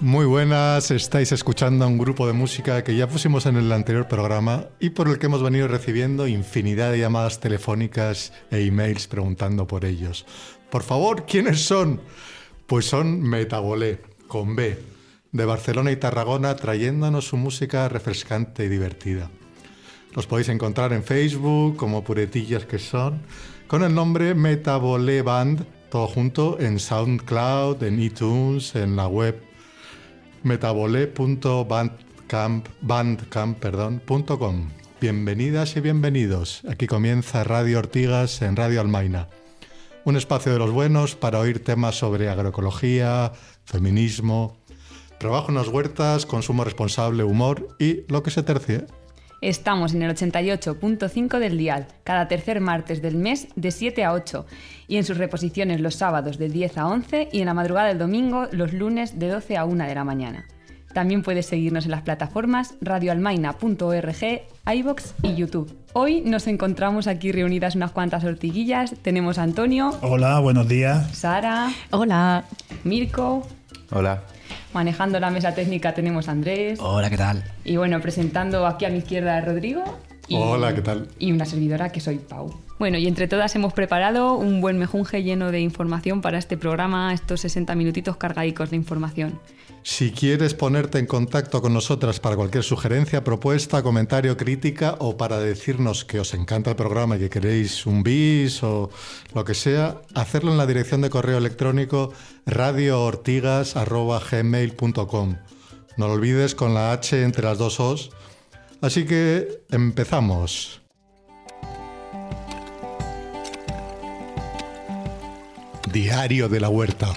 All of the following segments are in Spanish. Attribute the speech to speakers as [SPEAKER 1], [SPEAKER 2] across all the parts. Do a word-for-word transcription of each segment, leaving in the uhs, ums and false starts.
[SPEAKER 1] Muy buenas, estáis escuchando a un grupo de música que ya pusimos en el anterior programa y por el que hemos venido recibiendo infinidad de llamadas telefónicas e emails preguntando por ellos. Por favor, ¿quiénes son? Pues son Metabolé, con B, de Barcelona y Tarragona, trayéndonos su música refrescante y divertida. Los podéis encontrar en Facebook, como puretillas que son, con el nombre Metabolé Band, todo junto, en SoundCloud, en iTunes, en la web metabolé punto bandcamp punto com. Bienvenidas y bienvenidos. Aquí comienza Radio Ortigas en Radio Almaina. Un espacio de los buenos para oír temas sobre agroecología, feminismo, trabajo en las huertas, consumo responsable, humor y lo que se tercie.
[SPEAKER 2] Estamos en el ochenta y ocho punto cinco del dial, cada tercer martes del mes de siete a ocho y en sus reposiciones los sábados de diez a once y en la madrugada del domingo los lunes de doce a una de la mañana. También puedes seguirnos en las plataformas radio almaina punto org, iVoox y YouTube. Hoy nos encontramos aquí reunidas unas cuantas ortiguillas. Tenemos a Antonio.
[SPEAKER 3] Hola, buenos días.
[SPEAKER 2] Sara.
[SPEAKER 4] Hola.
[SPEAKER 2] Mirko.
[SPEAKER 5] Hola.
[SPEAKER 2] Manejando la mesa técnica tenemos a Andrés.
[SPEAKER 5] Hola, ¿qué tal?
[SPEAKER 2] Y bueno, presentando aquí a mi izquierda a Rodrigo. Y,
[SPEAKER 1] Hola, ¿qué tal?
[SPEAKER 2] Y una servidora que soy Pau. Bueno, y entre todas hemos preparado un buen mejunje lleno de información para este programa, estos sesenta minutitos cargadicos de información.
[SPEAKER 1] Si quieres ponerte en contacto con nosotras para cualquier sugerencia, propuesta, comentario, crítica o para decirnos que os encanta el programa y que queréis un bis o lo que sea, hacerlo en la dirección de correo electrónico radio ortigas arroba gmail punto com. No lo olvides con la H entre las dos O's. Así que empezamos. Diario de la Huerta.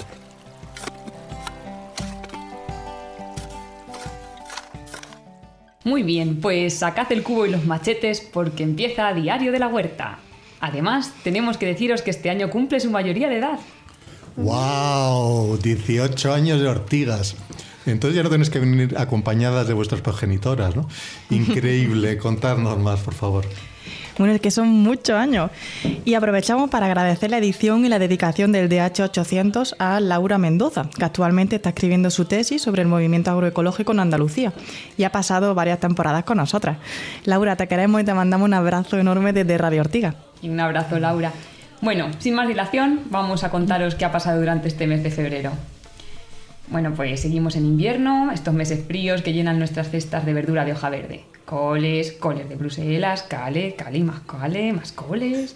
[SPEAKER 2] Muy bien, pues sacad el cubo y los machetes porque empieza Diario de la Huerta. Además, tenemos que deciros que este año cumple su mayoría de edad.
[SPEAKER 1] ¡Wow! dieciocho años de Ortigas. Entonces ya no tenéis que venir acompañadas de vuestras progenitoras, ¿no? Increíble. Contadnos más, por favor.
[SPEAKER 4] Bueno, es que son muchos años. Y aprovechamos para agradecer la edición y la dedicación del D H ochocientos a Laura Mendoza, que actualmente está escribiendo su tesis sobre el movimiento agroecológico en Andalucía y ha pasado varias temporadas con nosotras. Laura, te queremos y te mandamos un abrazo enorme desde Radio Ortiga.
[SPEAKER 2] Y un abrazo, Laura. Bueno, sin más dilación, vamos a contaros qué ha pasado durante este mes de febrero. Bueno, pues seguimos en invierno, estos meses fríos que llenan nuestras cestas de verdura de hoja verde. Coles, coles de Bruselas, cale, cale y más cale, más coles.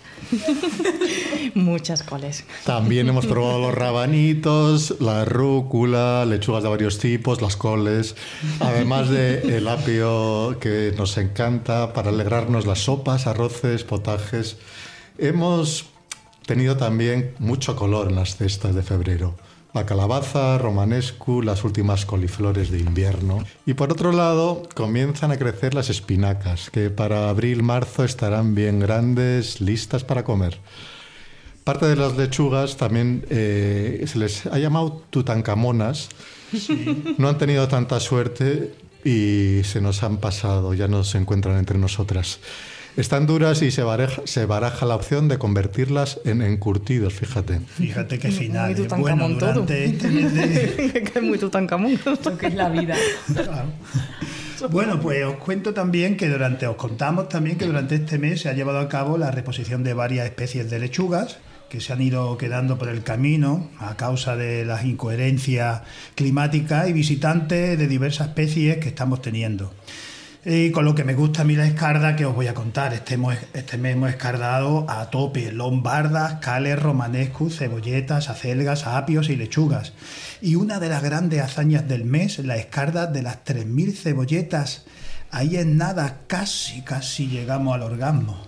[SPEAKER 4] Muchas coles.
[SPEAKER 1] También hemos probado los rabanitos, la rúcula, lechugas de varios tipos, las coles, además de el apio que nos encanta para alegrarnos las sopas, arroces, potajes. Hemos tenido también mucho color en las cestas de febrero. La calabaza, romanescu, las últimas coliflores de invierno. Y por otro lado, comienzan a crecer las espinacas, que para abril-marzo estarán bien grandes, listas para comer. Parte de las lechugas también eh, se les ha llamado tutankamonas. Sí. No han tenido tanta suerte y se nos han pasado, ya no se encuentran entre nosotras. Están duras y se baraja, se baraja la opción de convertirlas en encurtidos, fíjate.
[SPEAKER 3] Fíjate qué final. Muy bueno, durante este mes de...
[SPEAKER 4] que es muy Tutankamón.
[SPEAKER 2] Lo que es la vida.
[SPEAKER 3] Claro. Bueno, pues os cuento también que durante, os contamos también que durante este mes se ha llevado a cabo la reposición de varias especies de lechugas que se han ido quedando por el camino a causa de las incoherencias climáticas y visitantes de diversas especies que estamos teniendo. Y con lo que me gusta a mí la escarda que os voy a contar. Este, este mes hemos escardado a tope lombardas, cales, romanescus, cebolletas, acelgas, apios y lechugas. Y una de las grandes hazañas del mes, la escarda de las tres mil cebolletas. Ahí en nada, casi, casi llegamos al orgasmo.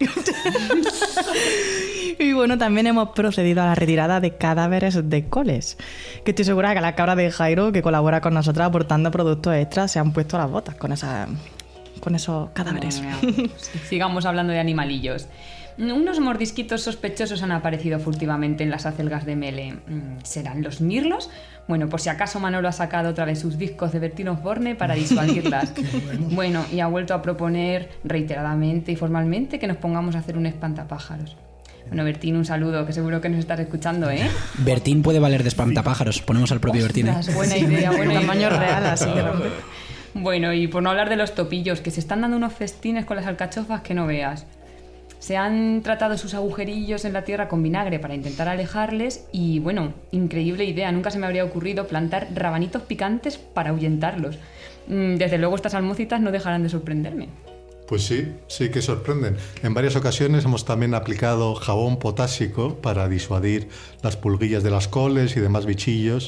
[SPEAKER 4] Y bueno, también hemos procedido a la retirada de cadáveres de coles. Que estoy segura que las cabras de Jairo, que colabora con nosotras aportando productos extras, se han puesto las botas con esa... con esos cadáveres.
[SPEAKER 2] No, no, no. Sigamos hablando de animalillos. Unos mordisquitos sospechosos han aparecido furtivamente en las acelgas de Mele. ¿Serán los mirlos? Bueno, por si acaso Manolo ha sacado otra vez sus discos de Bertino Osborne para disuadirlas. bueno. bueno, y ha vuelto a proponer reiteradamente y formalmente que nos pongamos a hacer un espantapájaros. Bueno, Bertín, un saludo, que seguro que nos estás escuchando, ¿eh?
[SPEAKER 5] Bertín puede valer de espantapájaros. Ponemos al propio Bertín. ¿eh?
[SPEAKER 2] Buena idea, buena idea.
[SPEAKER 4] Tamaño real, así que...
[SPEAKER 2] Bueno, y por no hablar de los topillos, que se están dando unos festines con las alcachofas que no veas. Se han tratado sus agujerillos en la tierra con vinagre para intentar alejarles y, bueno, increíble idea. Nunca se me habría ocurrido plantar rabanitos picantes para ahuyentarlos. Desde luego estas almócitas no dejarán de sorprenderme.
[SPEAKER 1] Pues sí, sí que sorprenden. En varias ocasiones hemos también aplicado jabón potásico para disuadir las pulguillas de las coles y demás bichillos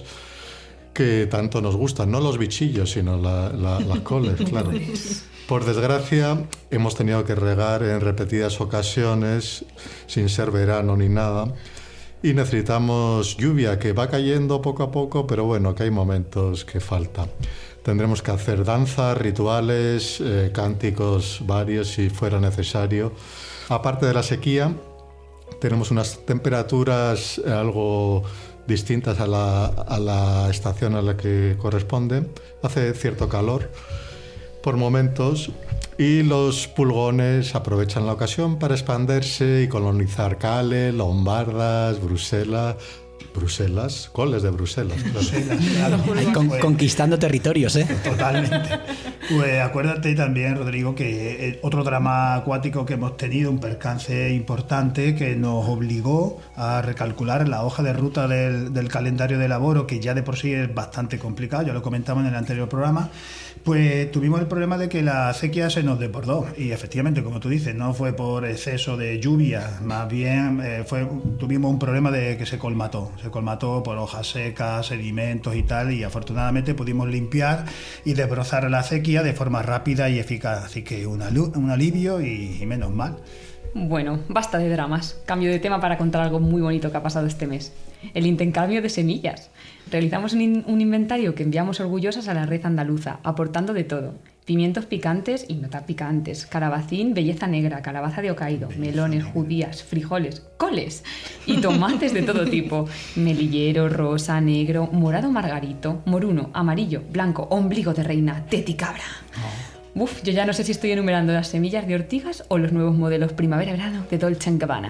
[SPEAKER 1] que tanto nos gustan. No los bichillos, sino la, la, las coles, claro. Por desgracia, hemos tenido que regar en repetidas ocasiones, sin ser verano ni nada, y necesitamos lluvia, que va cayendo poco a poco, pero bueno, que hay momentos que falta. Tendremos que hacer danzas, rituales, eh, cánticos varios si fuera necesario. Aparte de la sequía, tenemos unas temperaturas algo distintas a la, a la estación a la que corresponde. Hace cierto calor por momentos y los pulgones aprovechan la ocasión para expandirse y colonizar Cale, Lombardas, Bruselas, Bruselas, coles de Bruselas.
[SPEAKER 3] Bruselas, claro.
[SPEAKER 5] Ahí con,
[SPEAKER 3] Pues,
[SPEAKER 5] conquistando territorios, ¿eh?
[SPEAKER 3] Totalmente. Pues acuérdate también, Rodrigo, que eh, otro drama acuático que hemos tenido, un percance importante que nos obligó a recalcular la hoja de ruta del, del calendario de laboro, que ya de por sí es bastante complicado, ya lo comentamos en el anterior programa. Pues tuvimos el problema de que la sequía se nos desbordó y efectivamente, como tú dices, no fue por exceso de lluvia, más bien eh, fue, tuvimos un problema de que se colmató, se colmató por hojas secas, sedimentos y tal, y afortunadamente pudimos limpiar y desbrozar la sequía de forma rápida y eficaz, así que un, un alivio y, y menos mal.
[SPEAKER 2] Bueno, basta de dramas. Cambio de tema para contar algo muy bonito que ha pasado este mes. El intercambio de semillas. Realizamos un, in- un inventario que enviamos orgullosas a la red andaluza, aportando de todo. Pimientos picantes y no tan picantes, calabacín, belleza negra, calabaza de Hokkaido, melones, judías, frijoles, coles y tomates de todo tipo. Melillero, rosa, negro, morado margarito, moruno, amarillo, blanco, ombligo de reina, teticabra. Oh. Uf, yo ya no sé si estoy enumerando las semillas de ortigas o los nuevos modelos primavera-verano de Dolce and Gabbana.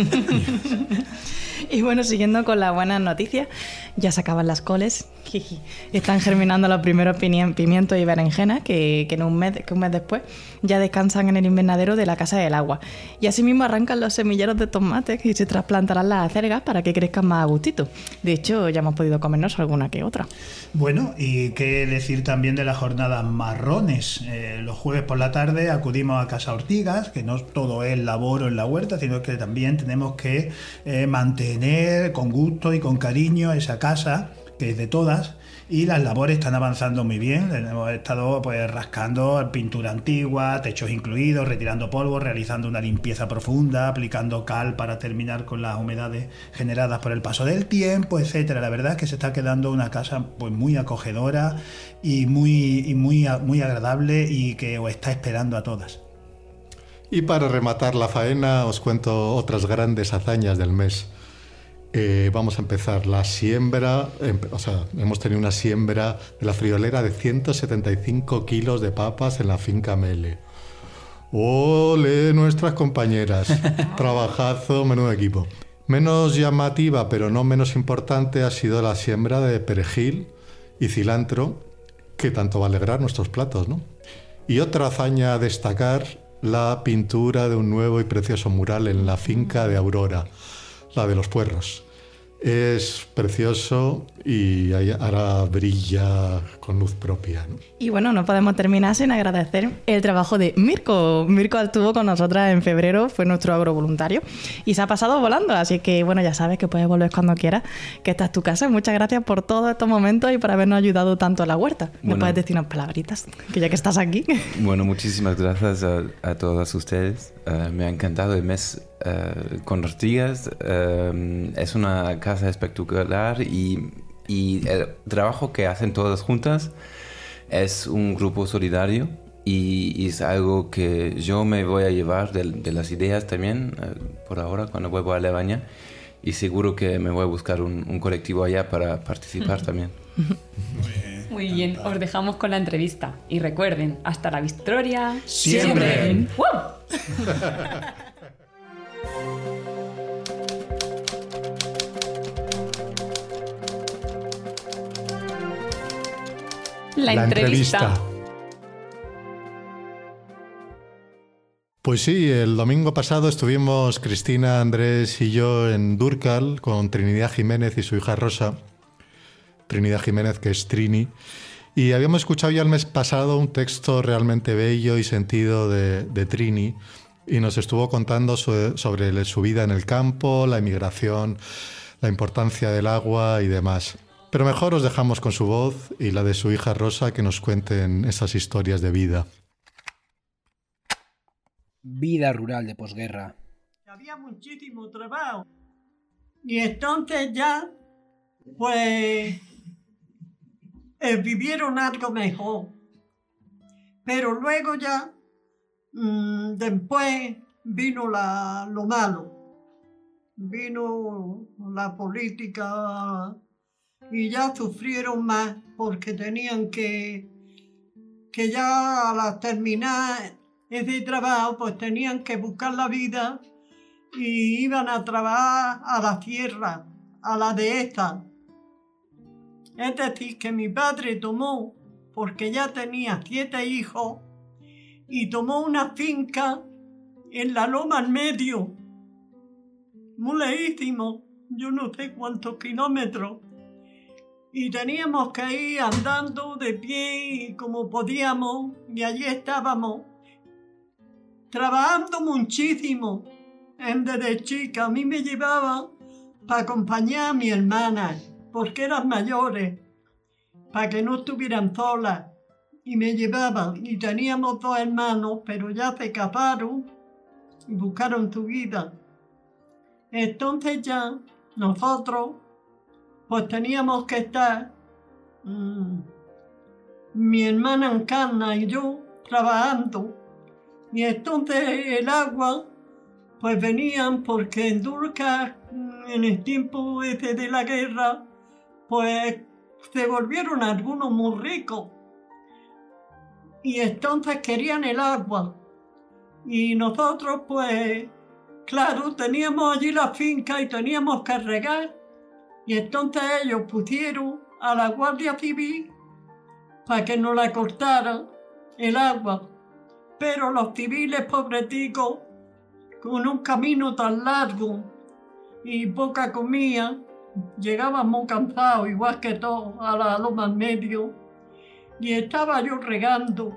[SPEAKER 4] Y bueno, siguiendo con las buenas noticias, ya se acaban las coles. Están germinando los primeros pimientos y berenjenas que, que, en un mes, que un mes después ya descansan en el invernadero de la Casa del Agua. Y asimismo arrancan los semilleros de tomates y se trasplantarán las acelgas para que crezcan más a gustito. De hecho, ya hemos podido comernos alguna que otra.
[SPEAKER 3] Bueno, y qué decir también de las jornadas marrones. Eh, los jueves por la tarde acudimos a Casa Ortigas, que no todo es laboro en la huerta, sino que también tenemos que eh, mantener con gusto y con cariño esa casa, que es de todas, y las labores están avanzando muy bien. Hemos estado pues rascando pintura antigua, techos incluidos, retirando polvo, realizando una limpieza profunda, aplicando cal para terminar con las humedades generadas por el paso del tiempo, etcétera. La verdad es que se está quedando una casa pues muy acogedora y muy, y muy, muy agradable y que os está esperando a todas.
[SPEAKER 1] Y para rematar la faena os cuento otras grandes hazañas del mes. Eh, vamos a empezar la siembra, eh, o sea, hemos tenido una siembra de la friolera de ciento setenta y cinco kilos de papas en la finca Mele. ¡Ole, nuestras compañeras! Trabajazo, menudo equipo. Menos llamativa, pero no menos importante, ha sido la siembra de perejil y cilantro, que tanto va a alegrar nuestros platos, ¿no? Y otra hazaña a destacar, la pintura de un nuevo y precioso mural en la finca de Aurora, la de los puerros. Es precioso y ahora brilla con luz propia, ¿no?
[SPEAKER 4] Y bueno, no podemos terminar sin agradecer el trabajo de Mirko. Mirko estuvo con nosotras en febrero, fue nuestro agrovoluntario y se ha pasado volando, así que bueno, ya sabes que puedes volver cuando quieras, que esta es tu casa. Muchas gracias por todos estos momentos y por habernos ayudado tanto a la huerta. ¿Me
[SPEAKER 6] Bueno.
[SPEAKER 4] puedes decir unas palabritas? Que ya que estás aquí.
[SPEAKER 6] Bueno, muchísimas gracias a, a todas ustedes. Uh, me ha encantado el mes uh, con Ortigas. Uh, es una casa espectacular y, y el trabajo que hacen todas juntas es un grupo solidario y, y es algo que yo me voy a llevar de, de las ideas también uh, por ahora cuando vuelvo a Alemania y seguro que me voy a buscar un, un colectivo allá para participar también.
[SPEAKER 2] Muy bien, os dejamos con la entrevista. Y recuerden, hasta la victoria
[SPEAKER 3] Siempre.
[SPEAKER 2] ¡Wow! La, la entrevista. entrevista.
[SPEAKER 1] Pues sí, el domingo pasado estuvimos Cristina, Andrés y yo en Dúrcal con Trinidad Jiménez y su hija Rosa. Trinidad Jiménez, que es Trini. Y habíamos escuchado ya el mes pasado un texto realmente bello y sentido de, de Trini. Y nos estuvo contando sobre, sobre su vida en el campo, la emigración, la importancia del agua y demás. Pero mejor os dejamos con su voz y la de su hija Rosa que nos cuenten esas historias de vida.
[SPEAKER 5] Vida rural de posguerra.
[SPEAKER 7] Había muchísimo trabajo. Y entonces ya, pues, eh, vivieron algo mejor. Pero luego ya, mmm, después vino la, lo malo. Vino la política y ya sufrieron más porque tenían que, que ya al terminar ese trabajo, pues tenían que buscar la vida y iban a trabajar a la tierra, a la dehesa. Es decir, que mi padre tomó, porque ya tenía siete hijos, y tomó una finca en la loma al medio, muy lejísimo, yo no sé cuántos kilómetros, y teníamos que ir andando de pie como podíamos, y allí estábamos, trabajando muchísimo. Desde chica a mí me llevaba para acompañar a mi hermana, porque eran mayores, para que no estuvieran solas. Y me llevaban, y teníamos dos hermanos, pero ya se escaparon y buscaron su vida. Entonces ya nosotros, pues teníamos que estar, mmm, mi hermana Encarna y yo, trabajando. Y entonces el agua, pues venían porque en Dúrcal, en el tiempo ese de la guerra, pues se volvieron algunos muy ricos. Y entonces querían el agua. Y nosotros, pues, claro, teníamos allí la finca y teníamos que regar. Y entonces ellos pusieron a la Guardia Civil para que nos la cortaran el agua. Pero los civiles, pobreticos, con un camino tan largo y poca comida, llegábamos cansados, igual que todos, a la loma al medio. Y estaba yo regando.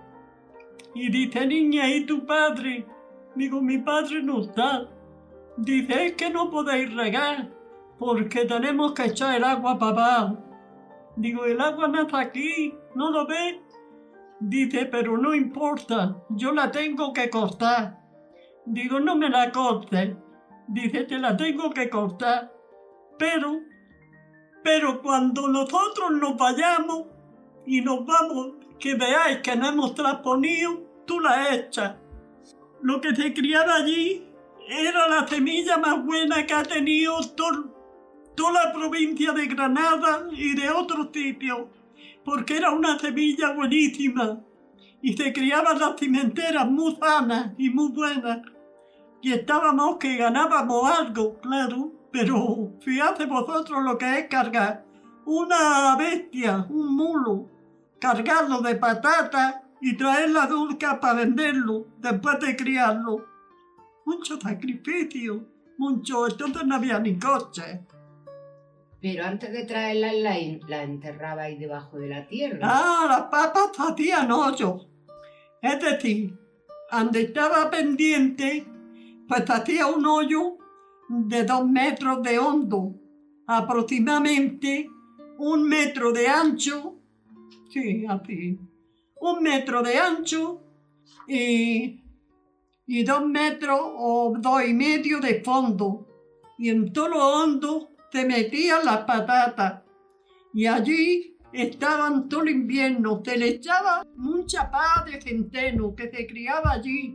[SPEAKER 7] Y dice, niña, ¿y tu padre? Digo, mi padre no está. Dice, es que no podéis regar, porque tenemos que echar el agua para abajo. Digo, el agua no está aquí, ¿no lo ves? Dice, pero no importa, yo la tengo que cortar. Digo, no me la cortes. Dice, te la tengo que cortar. Pero, pero cuando nosotros nos vayamos y nos vamos, que veáis que no hemos transponido, tú la echas. Lo que se criaba allí era la semilla más buena que ha tenido todo, toda la provincia de Granada y de otros sitios, porque era una semilla buenísima y se criaban las cimenteras muy sanas y muy buenas. Y estábamos que ganábamos algo, claro, pero fíjate vosotros lo que es cargar una bestia, un mulo, cargarlo de patatas y traerla a Dúrcal para venderlo después de criarlo. Mucho sacrificio, mucho, entonces no había ni coche.
[SPEAKER 8] Pero antes de traerla la, la enterrabais debajo de la tierra.
[SPEAKER 7] Ah, las papas hacían hoyos. Es decir, donde estaba pendiente, pues hacía un hoyo de dos metros de hondo, aproximadamente un metro de ancho, sí, así, un metro de ancho y, y dos metros o dos y medio de fondo. Y en todo lo hondo se metían las patatas y allí estaban todo el invierno. Se le echaba mucha paz de centeno que se criaba allí,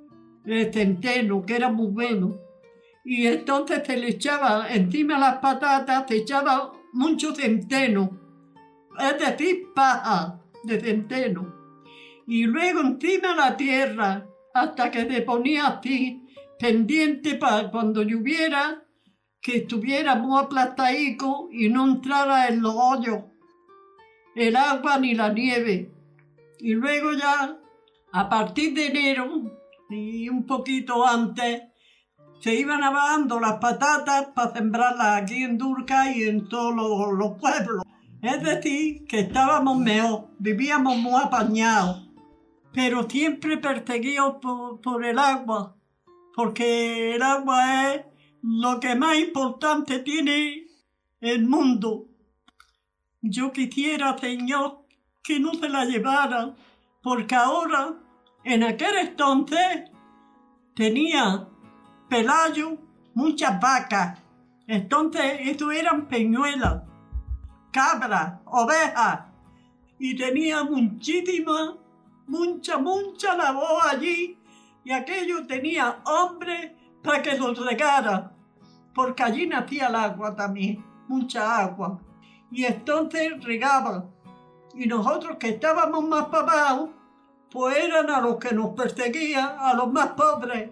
[SPEAKER 7] el centeno, que era muy bueno. Y entonces se le echaba encima las patatas, se echaba mucho centeno, es decir, paja de centeno. Y luego encima la tierra, hasta que se ponía así, pendiente para cuando lloviera, que estuviera muy aplastadico y no entrara en los hoyos. el agua ni la nieve. Y luego ya, a partir de enero y un poquito antes, se iban abajando las patatas para sembrarlas aquí en Durca y en todos los, los pueblos. Es decir, que estábamos mejor, vivíamos muy apañados, pero siempre perseguidos por, por el agua, porque el agua es lo que más importante tiene el mundo. Yo quisiera, Señor, que no se la llevara, porque ahora, en aquel entonces, tenía Pelayo muchas vacas. Entonces, eso eran peñuelas, cabras, ovejas, y tenía muchísima, mucha, mucha labor allí, y aquello tenía hombres para que los regara, porque allí nacía el agua también, mucha agua. Y entonces regaban. Y nosotros que estábamos más para abajo, pues eran a los que nos perseguían, a los más pobres.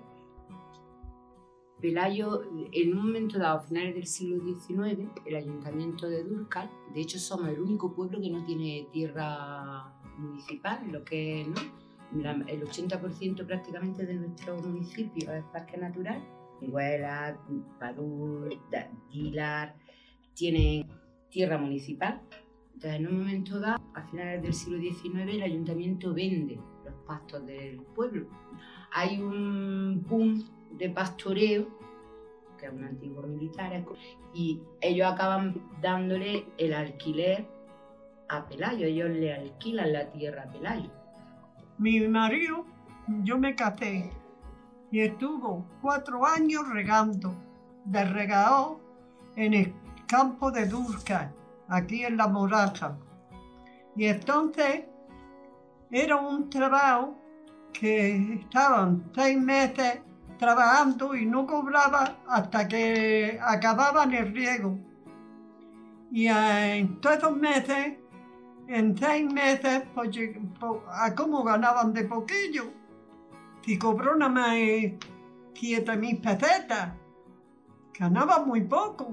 [SPEAKER 8] Pelayo, en un momento dado, a finales del siglo diecinueve, el ayuntamiento de Dúrcal, de hecho somos el único pueblo que no tiene tierra municipal, lo que es, ¿no? La, el ochenta por ciento prácticamente de nuestro municipio es parque natural. Huela, Padul, Dilar, tienen tierra municipal. Entonces, en un momento dado, a finales del siglo diecinueve, el ayuntamiento vende los pastos del pueblo. Hay un boom de pastoreo, que es un antiguo militar, y ellos acaban dándole el alquiler a Pelayo, ellos le alquilan la tierra a Pelayo.
[SPEAKER 7] Mi marido, yo me casé y estuvo cuatro años regando, de regador en el campo de Dúrcal, aquí en La Moraza. Y entonces era un trabajo que estaban seis meses trabajando y no cobraba hasta que acababan el riego. Y en todos esos meses, en seis meses, pues, ¿a cómo ganaban de poquillo? Si cobró nada más siete mil pesetas, ganaban muy poco.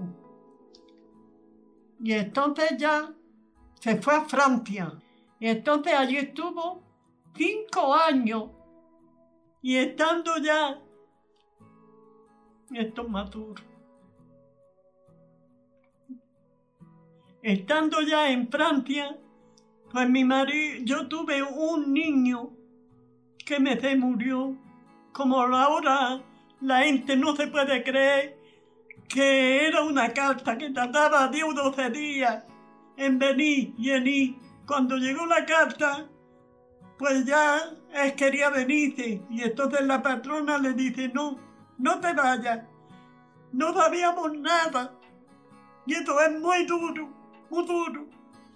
[SPEAKER 7] Y entonces ya se fue a Francia. Y entonces allí estuvo cinco años. Y estando ya, esto es más duro, estando ya en Francia, pues mi marido, yo tuve un niño que me se murió. Como ahora la gente no se puede creer que era una carta que tardaba diez o doce días en venir y en ir. Cuando llegó la carta, pues ya él quería venirse. Y entonces la patrona le dice, no, no te vayas. No sabíamos nada. Y esto es muy duro, muy duro.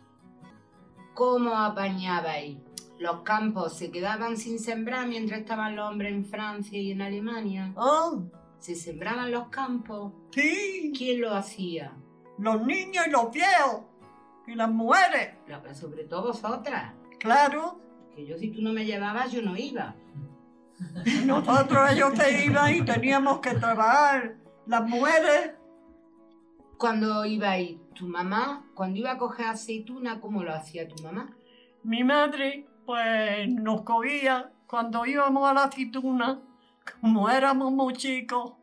[SPEAKER 8] ¿Cómo apañabais? Los campos se quedaban sin sembrar mientras estaban los hombres en Francia y en Alemania.
[SPEAKER 7] Oh,
[SPEAKER 8] ¿Se sembraban los campos?
[SPEAKER 7] sí,
[SPEAKER 8] ¿Quién lo hacía?
[SPEAKER 7] los niños y los viejos. Y las mujeres.
[SPEAKER 8] La- sobre todo vosotras.
[SPEAKER 7] Claro,
[SPEAKER 8] Que yo, si tú no me llevabas, yo no iba.
[SPEAKER 7] nosotros ellos se iban y teníamos que trabajar. Las mujeres,
[SPEAKER 8] Cuando ibais, tu mamá, cuando iba a coger aceituna, ¿cómo lo hacía tu mamá?
[SPEAKER 7] mi madre, pues nos cogía cuando íbamos a la aceituna, como éramos muy chicos,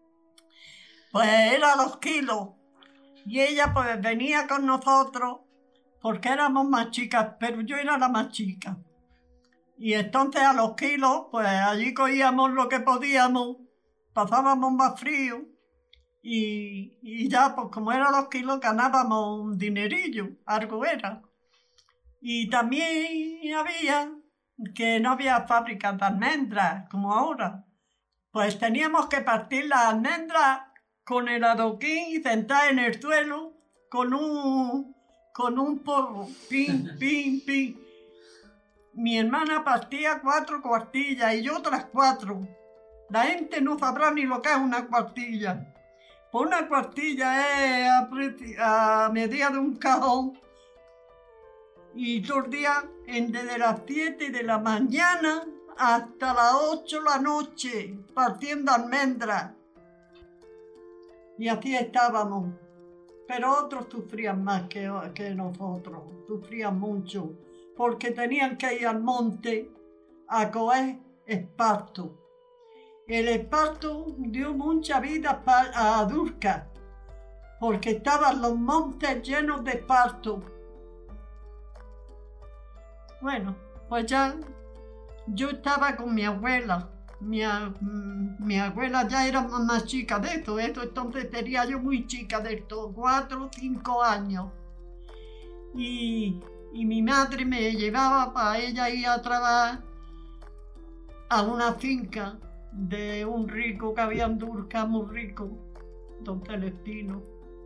[SPEAKER 7] pues era los kilos. Y ella pues venía con nosotros porque éramos más chicas, pero yo era la más chica. Y entonces a los kilos, pues allí cogíamos lo que podíamos, pasábamos más frío y, y ya, pues como eran los kilos, ganábamos un dinerillo, algo era. Y también había que no había fábricas de almendras como ahora. Pues teníamos que partir las almendras con el adoquín y sentar en el suelo con un, con un porro, pin, pin, pin. Mi hermana partía cuatro cuartillas y yo otras cuatro. La gente no sabrá ni lo que es una cuartilla. Pues una cuartilla es a, preci- a medida de un cajón. Y todos los días, en- desde las siete de la mañana hasta las ocho de la noche, partiendo almendras. Y así estábamos. pero otros sufrían más que, que nosotros, sufrían mucho, porque tenían que ir al monte a coger esparto. El esparto dio mucha vida a Durcal, porque estaban los montes llenos de esparto. Bueno, pues ya yo estaba con mi abuela. Mi, mi abuela ya era más chica de esto, esto, entonces sería yo muy chica de esto, cuatro o cinco años. Y, y mi madre me llevaba para ella ir a trabajar a una finca de un rico que había en Durcal, muy rico, don Celestino.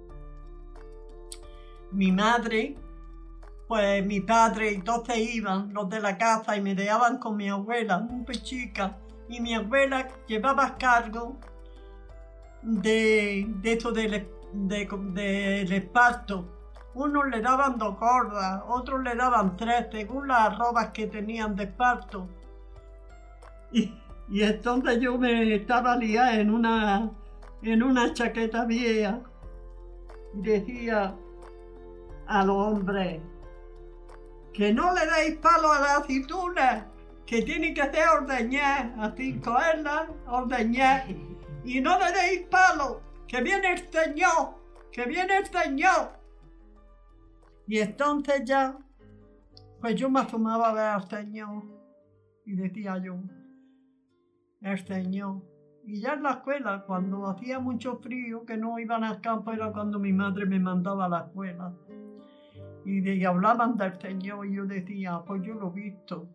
[SPEAKER 7] Mi madre, pues mi padre, entonces iban los de la casa y me dejaban con mi abuela, muy chica. Y mi abuela llevaba cargo de, de eso del de, de, de esparto. Unos le daban dos cordas, otros le daban tres, según las arrobas que tenían de esparto. Y, y entonces yo me estaba liada en una, en una chaqueta vieja y decía a los hombres que no le deis palo a la aceituna, que tiene que ser ordeñar, así cogerla, ordeñar, y no le deis palo, que viene el Señor, que viene el Señor. Y entonces ya, pues yo me asomaba a ver al Señor, y decía yo, el Señor. Y ya en la escuela, cuando hacía mucho frío, que no iban al campo, era cuando mi madre me mandaba a la escuela. Y, de, y hablaban del Señor, y yo decía, pues yo lo he visto.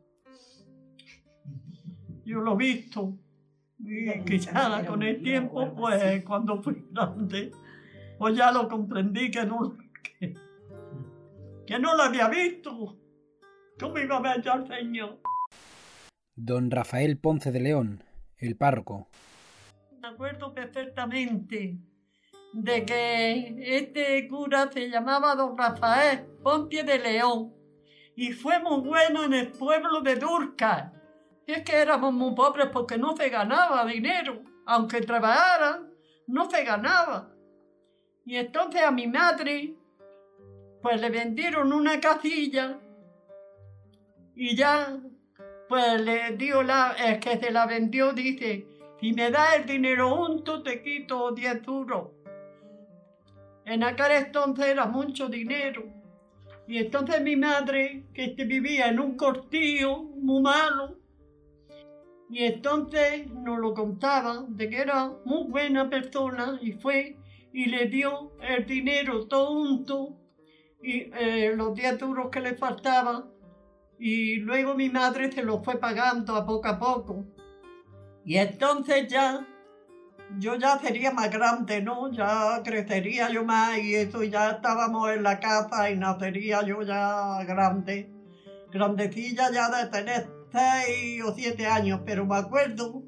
[SPEAKER 7] Yo lo he visto, y quizás con el tiempo, pues cuando fui grande, pues ya lo comprendí que no, que, que no lo había visto. ¿Cómo iba a ver yo al Señor?
[SPEAKER 5] Don Rafael Ponce de León, el párroco.
[SPEAKER 7] Me acuerdo perfectamente de que este cura se llamaba don Rafael Ponce de León y fue muy bueno en el pueblo de Durcal. Es que éramos muy pobres porque no se ganaba dinero, aunque trabajaran, no se ganaba. Y entonces a mi madre, pues le vendieron una casilla y ya, pues le dio la, el que se la vendió, dice, si me das el dinero junto te quito diez duros. En aquel entonces era mucho dinero. Y entonces mi madre, que vivía en un cortillo muy malo, y entonces nos lo contaba de que era muy buena persona y fue y le dio el dinero todo junto y eh, los diez duros que le faltaban y luego mi madre se los fue pagando a poco a poco. Y entonces ya, yo ya sería más grande, ¿no? Ya crecería yo más y eso, ya estábamos en la casa y nacería yo ya grande, grandecilla ya de tener seis o siete años, pero me acuerdo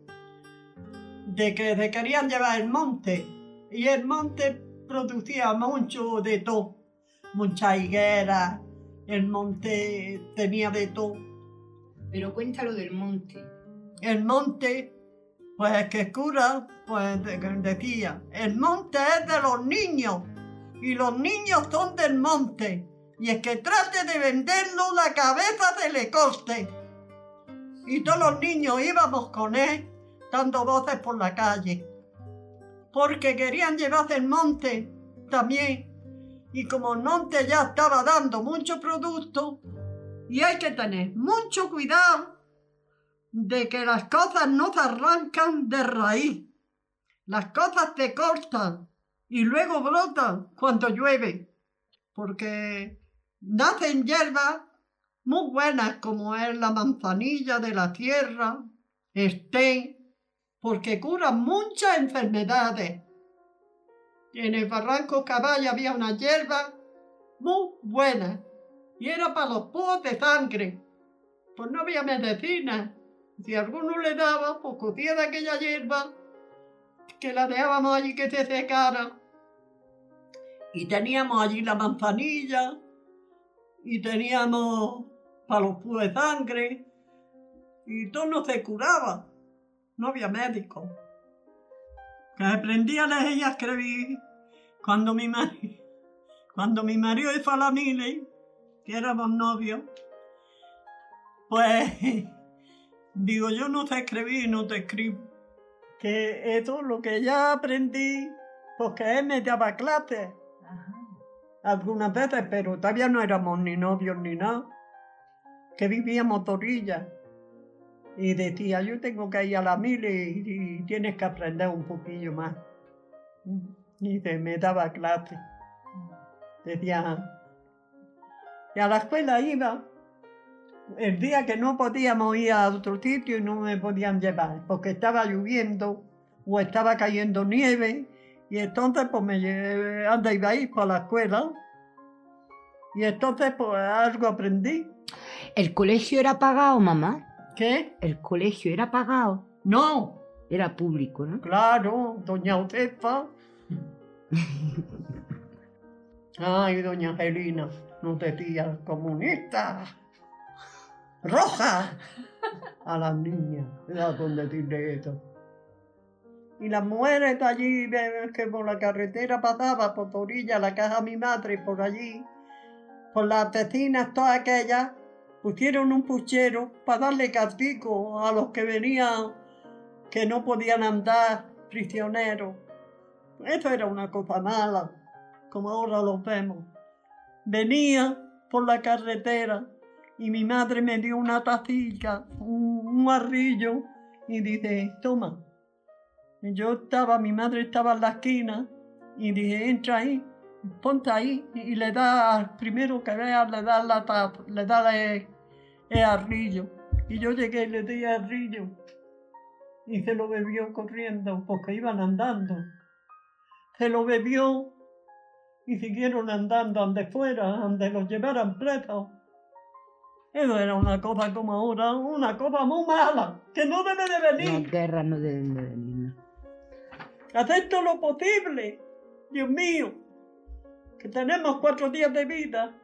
[SPEAKER 7] de que se querían llevar el monte y el monte producía mucho de todo, mucha higuera, el monte tenía de todo.
[SPEAKER 8] Pero cuéntalo del monte.
[SPEAKER 7] El monte, pues el que cura, pues decía, el monte es de los niños y los niños son del monte y el que trate de venderlo la cabeza se le corte. Y todos los niños íbamos con él dando voces por la calle, porque querían llevarse el monte también. Y como el monte ya estaba dando mucho producto, y hay que tener mucho cuidado de que las cosas no se arrancan de raíz. Las cosas se cortan y luego brotan cuando llueve, porque nacen hierbas muy buenas como es la manzanilla de la tierra, estén, porque curan muchas enfermedades. En el Barranco Caballa había una hierba muy buena y era para los púas de sangre, pues no había medicina. Si a alguno le daba, pues cocía de aquella hierba que la dejábamos allí que se secara. Y teníamos allí la manzanilla y teníamos para los púas de sangre y todo no se curaba, no había médico. Que aprendí a leer y a escribir cuando mi madre, Cuando mi marido fue a la mili, que éramos novios, pues digo, yo no te escribí y no te escribo. Que esto lo que ya aprendí, pues que él me daba clases. Algunas veces, pero todavía no éramos ni novios ni nada. Que vivíamos Torilla. Y decía, yo tengo que ir a la mili y, y tienes que aprender un poquillo más. Y se me daba clases. Decía, y a la escuela iba. El día que no podíamos ir a otro sitio y no me podían llevar, porque estaba lloviendo o estaba cayendo nieve, y entonces pues me llevé, anda iba a ir para la escuela, y entonces pues algo aprendí.
[SPEAKER 8] ¿El colegio era pagado, mamá?
[SPEAKER 7] ¿Qué?
[SPEAKER 8] ¿El colegio era pagado?
[SPEAKER 7] No.
[SPEAKER 8] Era público, ¿no?
[SPEAKER 7] Claro, doña Josefa. Ay, doña Angelina, nos decía comunista. ¡Roja! A las niñas, era con decirle eso. Y las mujeres de allí, que por la carretera pasaba, por Torilla, la casa de mi madre, por allí, por las vecinas todas aquellas, pusieron un puchero para darle castigo a los que venían, que no podían andar, prisioneros. Eso era una cosa mala, como ahora lo vemos. Venía por la carretera, y mi madre me dio una tacita, un, un arrillo, y dice, toma. Y yo estaba, mi madre estaba en la esquina, y dije, entra ahí, ponte ahí, y le da, al primero que vea, le da la taza, le da el, el arrillo. Y yo llegué y le di el arrillo, y se lo bebió corriendo, porque iban andando. Se lo bebió, y siguieron andando donde fuera, donde los llevaran presos. Eso era una cosa como ahora, una cosa muy mala, que no debe de venir.
[SPEAKER 8] Las guerras no deben de venir.
[SPEAKER 7] Hacer todo lo posible, Dios mío, que tenemos cuatro días de vida.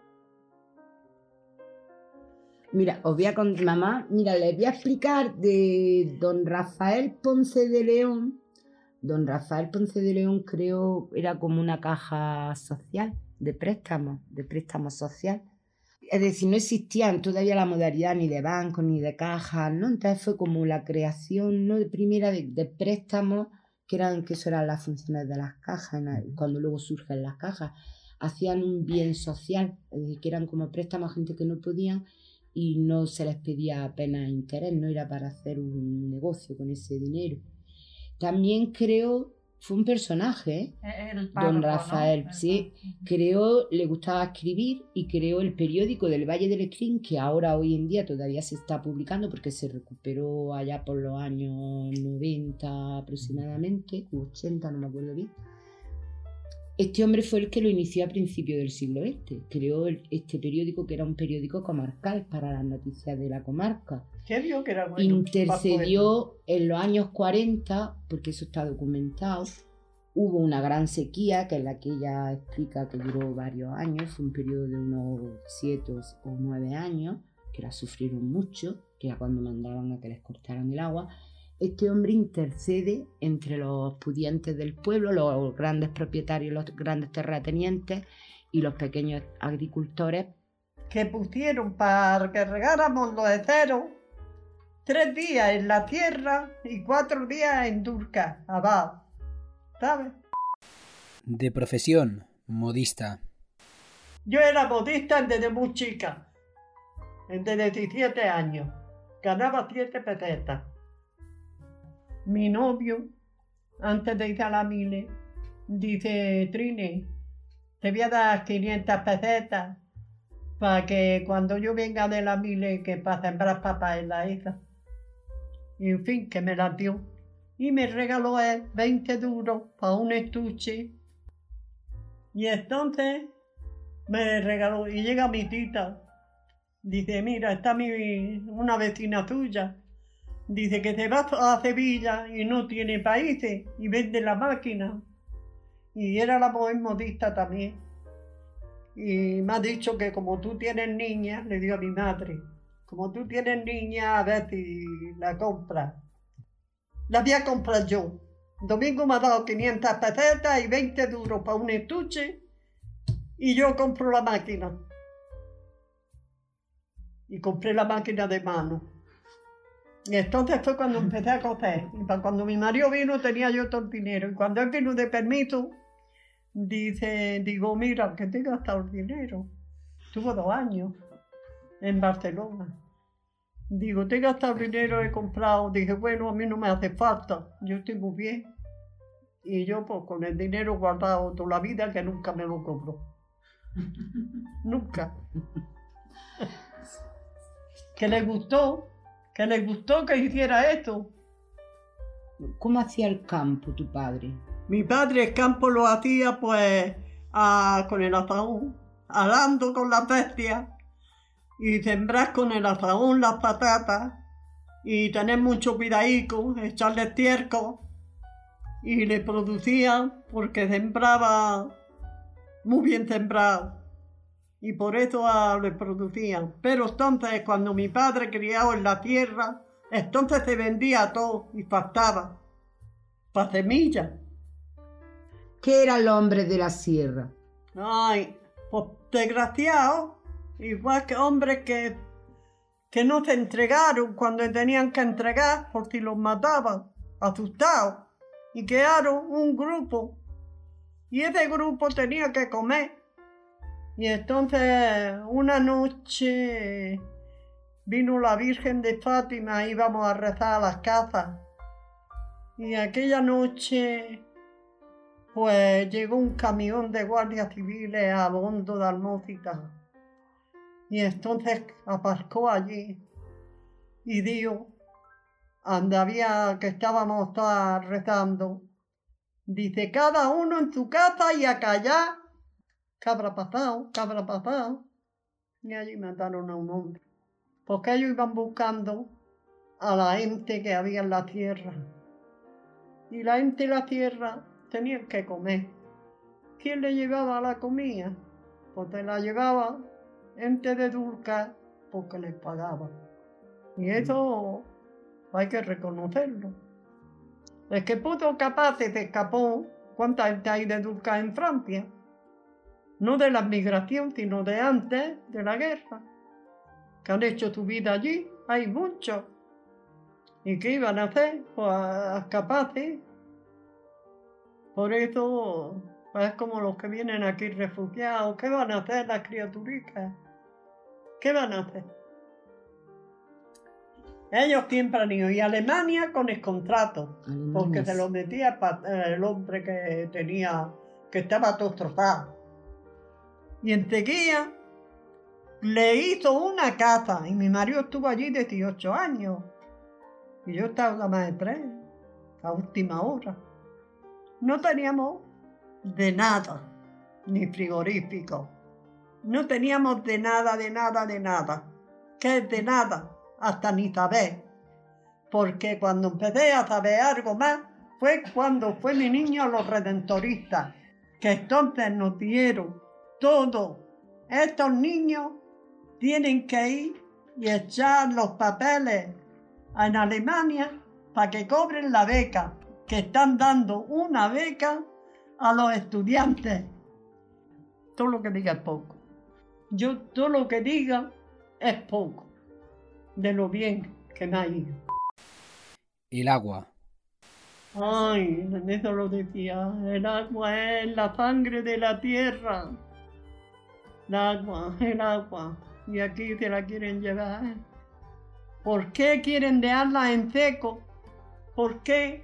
[SPEAKER 8] Mira, os voy a contar, mamá, mira, les voy a explicar de don Rafael Ponce de León. Don Rafael Ponce de León creo era como una caja social de préstamos, de préstamos social. Es decir, no existían todavía la modalidad ni de banco ni de cajas, ¿no? Entonces fue como la creación, ¿no? De primera de, de préstamos, que eran que eso eran las funciones de las cajas, ¿no? Cuando luego surgen las cajas, hacían un bien social, es decir, que eran como préstamos a gente que no podían y no se les pedía apenas interés, no era para hacer un negocio con ese dinero. También creo, fue un personaje, ¿eh? El párroco, don Rafael, ¿no? Sí, creó, le gustaba escribir y creó el periódico del Valle del Escrín, que ahora hoy en día todavía se está publicando porque se recuperó allá por los años noventa aproximadamente, u ochenta, no me acuerdo bien. Este hombre fue el que lo inició a principios del siglo veinte, creó el, este periódico que era un periódico comarcal para las noticias de la comarca.
[SPEAKER 7] ¿Qué vio que era bueno?
[SPEAKER 8] Intercedió en los años cuarenta, porque eso está documentado, hubo una gran sequía, que es la que ella explica que duró varios años, fue un periodo de unos siete o nueve años, que la sufrieron mucho, que era cuando mandaban a que les cortaran el agua. Este hombre intercede entre los pudientes del pueblo, los grandes propietarios, los grandes terratenientes y los pequeños agricultores.
[SPEAKER 7] Que pusieron para que regáramos los esteros tres días en la tierra y cuatro días en Durca, abajo, ¿sabes?
[SPEAKER 5] De profesión, modista.
[SPEAKER 7] Yo era modista desde muy chica, desde diecisiete años, ganaba siete pesetas. Mi novio, antes de ir a la mile, dice, Trini, te voy a dar quinientas pesetas para que cuando yo venga de la mile, que para sembrar papas en la isla. Y en fin, que me las dio. Y me regaló él veinte duros para un estuche. Y entonces me regaló, y llega mi tita, dice, mira, está mi, una vecina tuya. Dice que se va a Sevilla y no tiene países y vende la máquina. Y era la mujer modista también. Y me ha dicho que como tú tienes niña, le digo a mi madre, como tú tienes niña, a ver si la compras. La voy a comprar yo. Domingo me ha dado quinientas pesetas y veinte duros para un estuche. y yo compro la máquina. Y compré la máquina de mano. Y entonces fue cuando empecé a coser. Y cuando mi marido vino tenía yo todo el dinero. Y cuando él vino de permiso, dice, digo, mira, que te he gastado el dinero. Tuvo dos años en Barcelona. Digo, te he gastado el dinero, he comprado. Dije, bueno, a mí no me hace falta. Yo estoy muy bien. Y yo, pues, con el dinero guardado toda la vida, que nunca me lo cobró. Nunca. Que le gustó, que le gustó que hiciera esto.
[SPEAKER 8] ¿Cómo hacía el campo tu padre?
[SPEAKER 7] Mi padre el campo lo hacía pues a, con el azahón, arando con las bestias y sembrar con el azahón las patatas y tener mucho cuidadico, echarle estiércol y le producía porque sembraba muy bien sembrado. Y por eso ah, le producían. Pero entonces, cuando mi padre criado en la tierra, entonces se vendía todo y faltaba para semillas.
[SPEAKER 8] ¿Qué eran los hombres de la sierra?
[SPEAKER 7] Ay, pues desgraciados, igual que hombres que, que no se entregaron cuando tenían que entregar por si los mataban, asustados. Y quedaron un grupo. Y ese grupo tenía que comer. Y entonces una noche vino la Virgen de Fátima, íbamos a rezar a las casas. Y aquella noche pues llegó un camión de guardias civiles a Bondo de Almócica. Y entonces aparcó allí y dijo, donde había que estábamos todas rezando, dice, cada uno en su casa y a callar. ¿Qué habrá pasado? ¿Qué habrá pasado? Y allí mataron a un hombre. Porque ellos iban buscando a la gente que había en la tierra. Y la gente en la tierra tenían que comer. ¿Quién le llevaba la comida? Pues te la llevaba gente de Dúrcal porque les pagaba. Y eso hay que reconocerlo. El que pudo capaz se escapó. ¿Cuánta gente hay de Dúrcal en Francia? No de la migración, sino de antes de la guerra, que han hecho su vida allí, hay muchos. ¿Y qué iban a hacer? Pues capaces. Por eso es como los que vienen aquí refugiados. ¿Qué van a hacer las criaturitas? ¿Qué van a hacer? Ellos siempre han ido. Y Alemania con el contrato, Alemania. Porque se lo metía el hombre que tenía, que estaba todo trozado. Y enseguida le hizo una casa y mi marido estuvo allí dieciocho años y yo estaba la más de tres, a última hora. No teníamos de nada, ni frigorífico. No teníamos de nada, de nada, de nada. ¿Qué es de nada? Hasta ni saber. Porque cuando empecé a saber algo más fue cuando fue mi niño a los redentoristas, que entonces nos dieron todo. Estos niños tienen que ir y echar los papeles en Alemania para que cobren la beca, que están dando una beca a los estudiantes. Todo lo que diga es poco. Yo todo lo que diga es poco de lo bien que me ha ido.
[SPEAKER 5] El agua.
[SPEAKER 7] Ay, eso lo decía. El agua es la sangre de la tierra. El agua, el agua. Y aquí se la quieren llevar. ¿Por qué quieren dejarla en seco? ¿Por qué?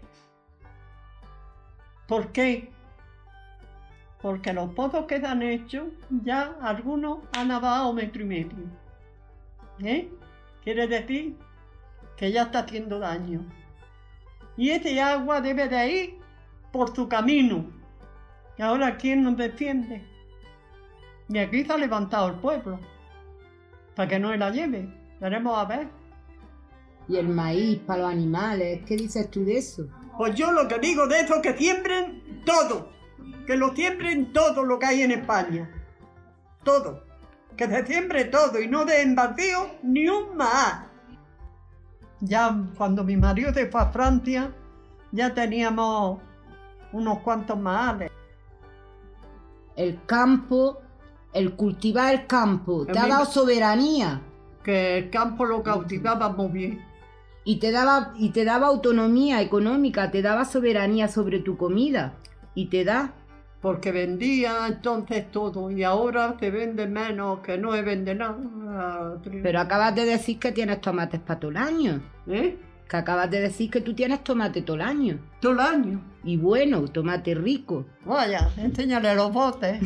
[SPEAKER 7] ¿Por qué? Porque los pozos que se han hecho, ya algunos han abajo metro y medio. ¿Eh? Quiere decir que ya está haciendo daño. Y ese agua debe de ir por su camino. Y ahora, ¿quién nos defiende? Y aquí se ha levantado el pueblo, para que no se la lleve. Veremos a ver.
[SPEAKER 8] ¿Y el maíz para los animales? ¿Qué dices tú de eso?
[SPEAKER 7] Pues yo lo que digo de eso es que siembren todo. Que lo siembren todo lo que hay en España. Todo. Que se siembre todo y no dejen vacío ni un más. Ya cuando mi marido se fue a Francia, ya teníamos unos cuantos maales.
[SPEAKER 8] El campo El cultivar el campo te
[SPEAKER 7] A
[SPEAKER 8] ha
[SPEAKER 7] mí-
[SPEAKER 8] dado soberanía
[SPEAKER 7] Que el campo lo cautivaba muy bien.
[SPEAKER 8] y te daba y te daba autonomía económica, te daba soberanía sobre tu comida y te da.
[SPEAKER 7] Porque vendía entonces todo y ahora te vende menos, que no se vende nada.
[SPEAKER 8] Pero acabas de decir que tienes tomates para todo el año.
[SPEAKER 7] ¿Eh?
[SPEAKER 8] Que acabas de decir que tú tienes tomate todo el año.
[SPEAKER 7] Todo el año.
[SPEAKER 8] Y bueno, tomate rico.
[SPEAKER 7] Vaya, enséñale los botes.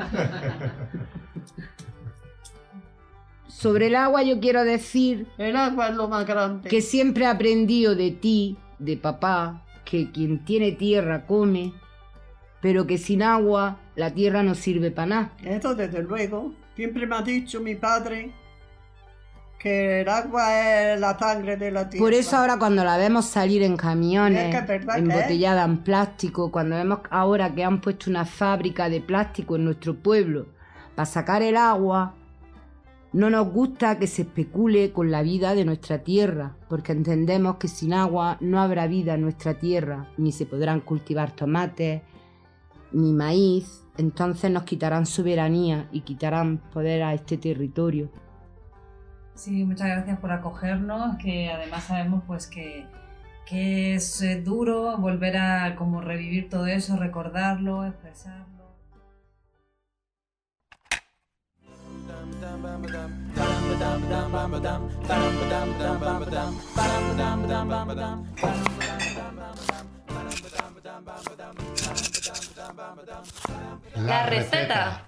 [SPEAKER 8] Sobre el agua yo quiero decir
[SPEAKER 7] El agua es lo más grande.
[SPEAKER 8] que siempre he aprendido de ti, de papá, que quien tiene tierra come, pero que sin agua la tierra no sirve para nada.
[SPEAKER 7] Eso desde luego. Siempre me ha dicho mi padre que el agua es la sangre de la tierra.
[SPEAKER 8] Por eso ahora cuando la vemos salir en camiones,
[SPEAKER 7] Es que es verdad que
[SPEAKER 8] embotellada en plástico, cuando vemos ahora que han puesto una fábrica de plástico en nuestro pueblo para sacar el agua, no nos gusta que se especule con la vida de nuestra tierra, porque entendemos que sin agua no habrá vida en nuestra tierra, ni se podrán cultivar tomates, ni maíz, entonces nos quitarán soberanía y quitarán poder a este territorio.
[SPEAKER 9] Sí, muchas gracias por acogernos, que además sabemos pues que, que es eh, duro volver a como revivir todo eso, recordarlo, expresarlo.
[SPEAKER 2] La receta.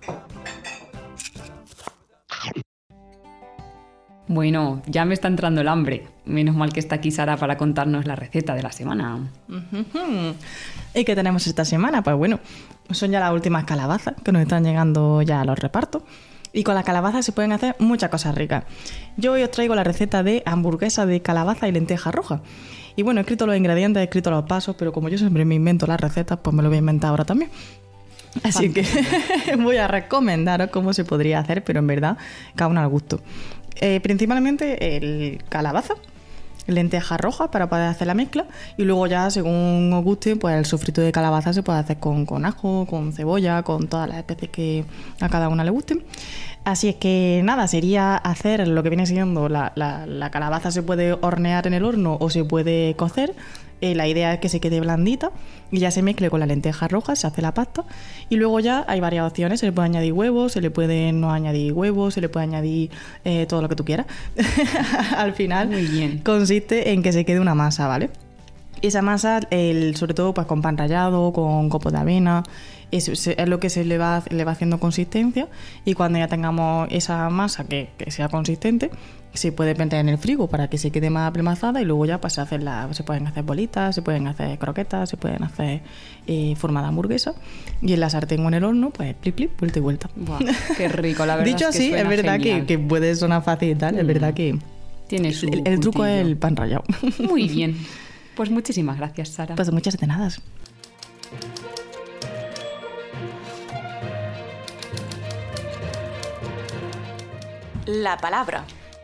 [SPEAKER 2] Bueno, ya me está entrando el hambre. Menos mal que está aquí Sara para contarnos la receta de la semana.
[SPEAKER 4] Ujujú. ¿Y qué tenemos esta semana? Pues bueno, son ya las últimas calabazas que nos están llegando ya a los repartos. Y con las calabazas se pueden hacer muchas cosas ricas. Yo hoy os traigo la receta de hamburguesa de calabaza y lenteja roja. Y bueno, he escrito los ingredientes, he escrito los pasos, pero como yo siempre me invento las recetas, pues me lo voy a inventar ahora también. Así que voy a recomendaros cómo se podría hacer, pero en verdad, cada uno al gusto. Eh, principalmente el calabaza, lenteja roja para poder hacer la mezcla, y luego ya según os guste, pues el sofrito de calabaza se puede hacer con, con ajo, con cebolla, con todas las especies que a cada una le gusten. Así es que nada, sería hacer lo que viene siendo la, la, la calabaza. Se puede hornear en el horno o se puede cocer. Eh, la idea es que se quede blandita y ya se mezcle con la lenteja roja, se hace la pasta y luego ya hay varias opciones. Se le puede añadir huevos, se le puede no añadir huevos, se le puede añadir eh, todo lo que tú quieras. Al final
[SPEAKER 2] Muy bien.
[SPEAKER 4] consiste en que se quede una masa, ¿vale? Esa masa, el, sobre todo pues, con pan rallado, con copo de avena, es, es lo que se le va, le va haciendo consistencia, y cuando ya tengamos esa masa que, que sea consistente, se puede meter en el frigo para que se quede más apelmazada, y luego ya pues, se, hacen la, se pueden hacer bolitas, se pueden hacer croquetas, se pueden hacer eh, forma de hamburguesa, y en la sartén o en el horno, pues plip, plip, vuelta y vuelta.
[SPEAKER 2] Buah, qué rico, la verdad.
[SPEAKER 4] Dicho
[SPEAKER 2] es que
[SPEAKER 4] así, es
[SPEAKER 2] suena
[SPEAKER 4] verdad que,
[SPEAKER 2] genial.
[SPEAKER 4] que puede sonar fácil y tal,
[SPEAKER 2] Mm.
[SPEAKER 4] es verdad que
[SPEAKER 2] Tiene su
[SPEAKER 4] el, el truco es
[SPEAKER 2] puntillo.
[SPEAKER 4] el pan rallado.
[SPEAKER 2] Muy bien. Pues muchísimas gracias, Sara.
[SPEAKER 4] Pues muchas de nada. La palabra.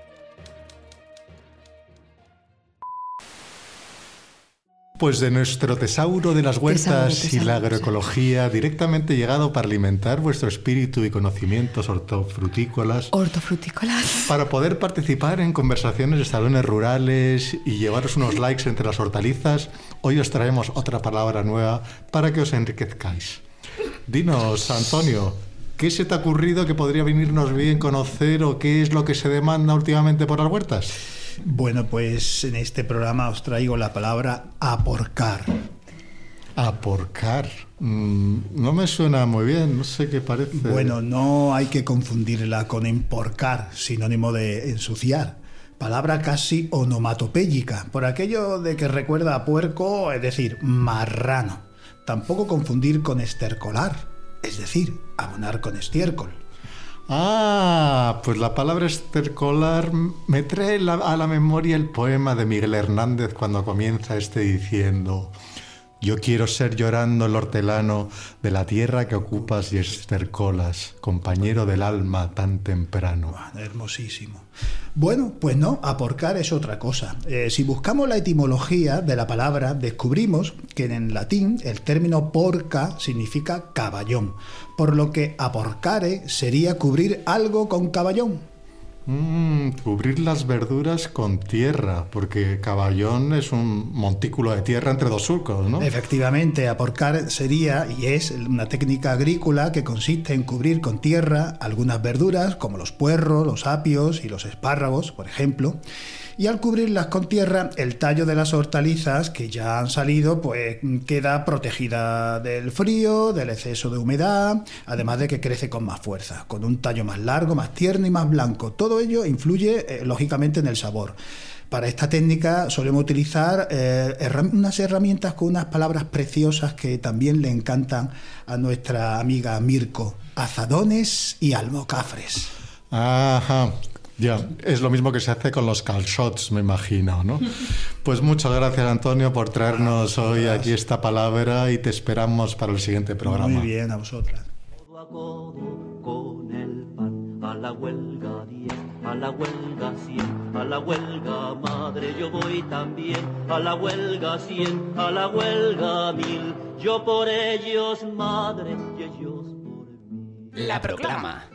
[SPEAKER 1] Pues de nuestro tesauro de las huertas
[SPEAKER 2] Tesauro,
[SPEAKER 1] y la
[SPEAKER 2] tesauro,
[SPEAKER 1] agroecología, directamente llegado para alimentar vuestro espíritu y conocimientos hortofrutícolas,
[SPEAKER 2] Hortofrutícolas.
[SPEAKER 1] para poder participar en conversaciones de salones rurales y llevaros unos likes entre las hortalizas. Hoy os traemos otra palabra nueva para que os enriquezcáis. Dinos, Antonio, ¿qué se te ha ocurrido que podría venirnos bien conocer o qué es lo que se demanda últimamente por las huertas?
[SPEAKER 3] Bueno, pues en este programa os traigo la palabra aporcar.
[SPEAKER 1] Aporcar. Mm, no me suena muy bien, no sé qué parece.
[SPEAKER 3] Bueno, no hay que confundirla con emporcar, sinónimo de ensuciar. Palabra casi onomatopéyica, por aquello de que recuerda a puerco, es decir, marrano. Tampoco confundir con estercolar, es decir, abonar con estiércol.
[SPEAKER 1] Ah, pues la palabra estercolar me trae la- a la memoria el poema de Miguel Hernández cuando comienza este diciendo: Yo quiero ser llorando el hortelano de la tierra que ocupas y estercolas, compañero del alma tan temprano.
[SPEAKER 3] Ah, hermosísimo. Bueno, pues no, aporcar es otra cosa. Eh, si buscamos la etimología de la palabra, descubrimos que en latín el término porca significa caballón, por lo que aporcare sería cubrir algo con caballón.
[SPEAKER 1] Mm, cubrir las verduras con tierra, porque caballón es un montículo de tierra entre dos surcos, ¿no?
[SPEAKER 3] Efectivamente, aporcar sería y es una técnica agrícola que consiste en cubrir con tierra algunas verduras, como los puerros, los apios y los espárragos, por ejemplo. Y al cubrirlas con tierra, el tallo de las hortalizas que ya han salido, pues queda protegida del frío, del exceso de humedad, además de que crece con más fuerza, con un tallo más largo, más tierno y más blanco. Todo ello influye, eh, lógicamente, en el sabor. Para esta técnica solemos utilizar eh, herram- unas herramientas con unas palabras preciosas que también le encantan a nuestra amiga Mirko: azadones y almocafres.
[SPEAKER 1] Ajá. Ya, es lo mismo que se hace con los calçots, me imagino, ¿no? Pues muchas gracias, Antonio, por traernos hoy aquí esta palabra y te esperamos para el siguiente programa.
[SPEAKER 3] Muy bien, a vosotras.
[SPEAKER 10] Codo a codo con el pan, a la huelga diez, a la huelga cien, a la huelga madre yo voy también, a la huelga cien, a la huelga mil, yo por ellos madre y ellos por mí.
[SPEAKER 5] La proclama.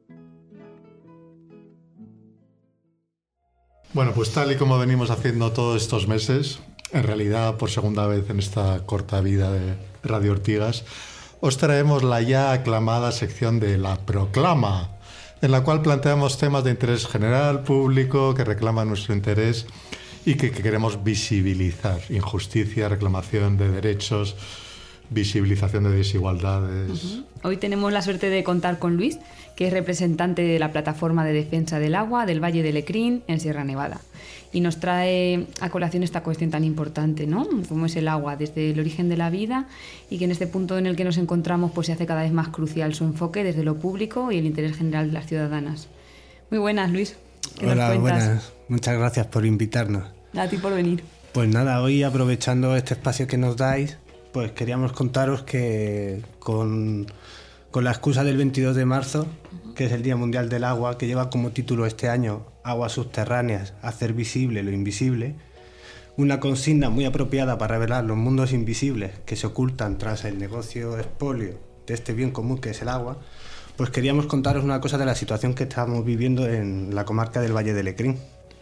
[SPEAKER 1] Bueno, pues tal y como venimos haciendo todos estos meses, en realidad por segunda vez en esta corta vida de Radio Ortigas, os traemos la ya aclamada sección de La Proclama, en la cual planteamos temas de interés general, público, que reclaman nuestro interés y que, que queremos visibilizar. Injusticia, reclamación de derechos, visibilización de desigualdades.
[SPEAKER 2] Uh-huh. Hoy tenemos la suerte de contar con Luis, que es representante de la Plataforma de Defensa del Agua del Valle de Lecrín, en Sierra Nevada. Y nos trae a colación esta cuestión tan importante, ¿no? Como es el agua desde el origen de la vida, y que en este punto en el que nos encontramos pues se hace cada vez más crucial su enfoque desde lo público y el interés general de las ciudadanas. Muy buenas, Luis. ¿Qué
[SPEAKER 11] Hola,
[SPEAKER 2] nos cuentas?
[SPEAKER 11] buenas. Muchas gracias por invitarnos.
[SPEAKER 2] A ti por venir.
[SPEAKER 11] Pues nada, hoy aprovechando este espacio que nos dais, pues queríamos contaros que con, con la excusa del veintidós de marzo, que es el Día Mundial del Agua, que lleva como título este año Aguas subterráneas, hacer visible lo invisible, una consigna muy apropiada para revelar los mundos invisibles que se ocultan tras el negocio expolio de este bien común que es el agua, pues queríamos contaros una cosa de la situación que estamos viviendo en la comarca del Valle de Lecrín.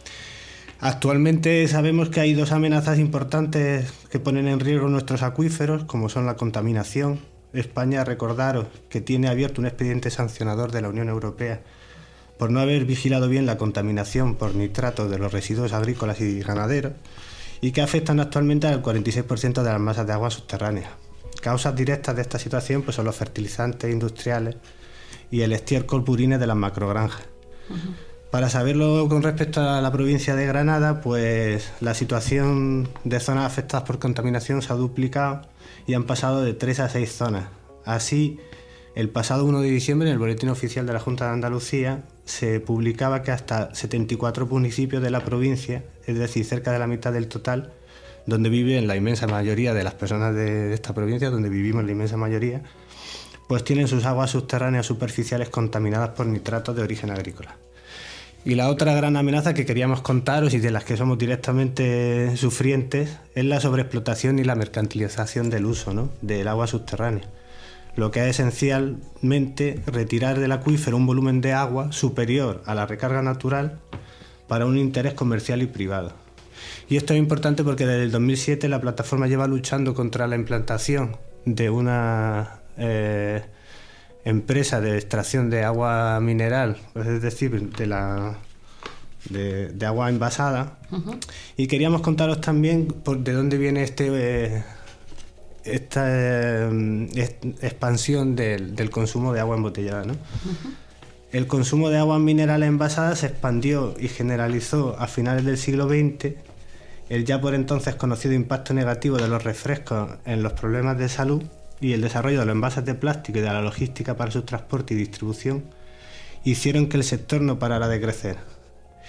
[SPEAKER 11] Actualmente sabemos que hay dos amenazas importantes que ponen en riesgo nuestros acuíferos, como son la contaminación. España, recordaros que tiene abierto un expediente sancionador de la Unión Europea por no haber vigilado bien la contaminación por nitratos de los residuos agrícolas y ganaderos, y que afectan actualmente al cuarenta y seis por ciento de las masas de agua subterráneas. Causas directas de esta situación pues, son los fertilizantes industriales y el estiércol purines de las macrogranjas. Uh-huh. Para saberlo con respecto a la provincia de Granada, pues la situación de zonas afectadas por contaminación se ha duplicado y han pasado de tres a seis zonas. Así, el pasado uno de diciembre, en el Boletín Oficial de la Junta de Andalucía, se publicaba que hasta setenta y cuatro municipios de la provincia, es decir, cerca de la mitad del total, donde viven la inmensa mayoría de las personas de esta provincia, donde vivimos la inmensa mayoría, pues tienen sus aguas subterráneas superficiales contaminadas por nitratos de origen agrícola. Y la otra gran amenaza que queríamos contaros y de las que somos directamente sufrientes es la sobreexplotación y la mercantilización del uso, ¿no?, del agua subterránea, lo que es esencialmente retirar del acuífero un volumen de agua superior a la recarga natural para un interés comercial y privado. Y esto es importante porque desde el dos mil siete la plataforma lleva luchando contra la implantación de una eh, empresa de extracción de agua mineral, es decir, de, la, de, de agua envasada. Uh-huh. Y queríamos contaros también por, de dónde viene este, eh, esta eh, expansión del, del consumo de agua embotellada, ¿no? Uh-huh. El consumo de aguas minerales envasadas se expandió y generalizó a finales del siglo veinte. El ya por entonces conocido impacto negativo de los refrescos en los problemas de salud y el desarrollo de los envases de plástico y de la logística para su transporte y distribución hicieron que el sector no parara de crecer.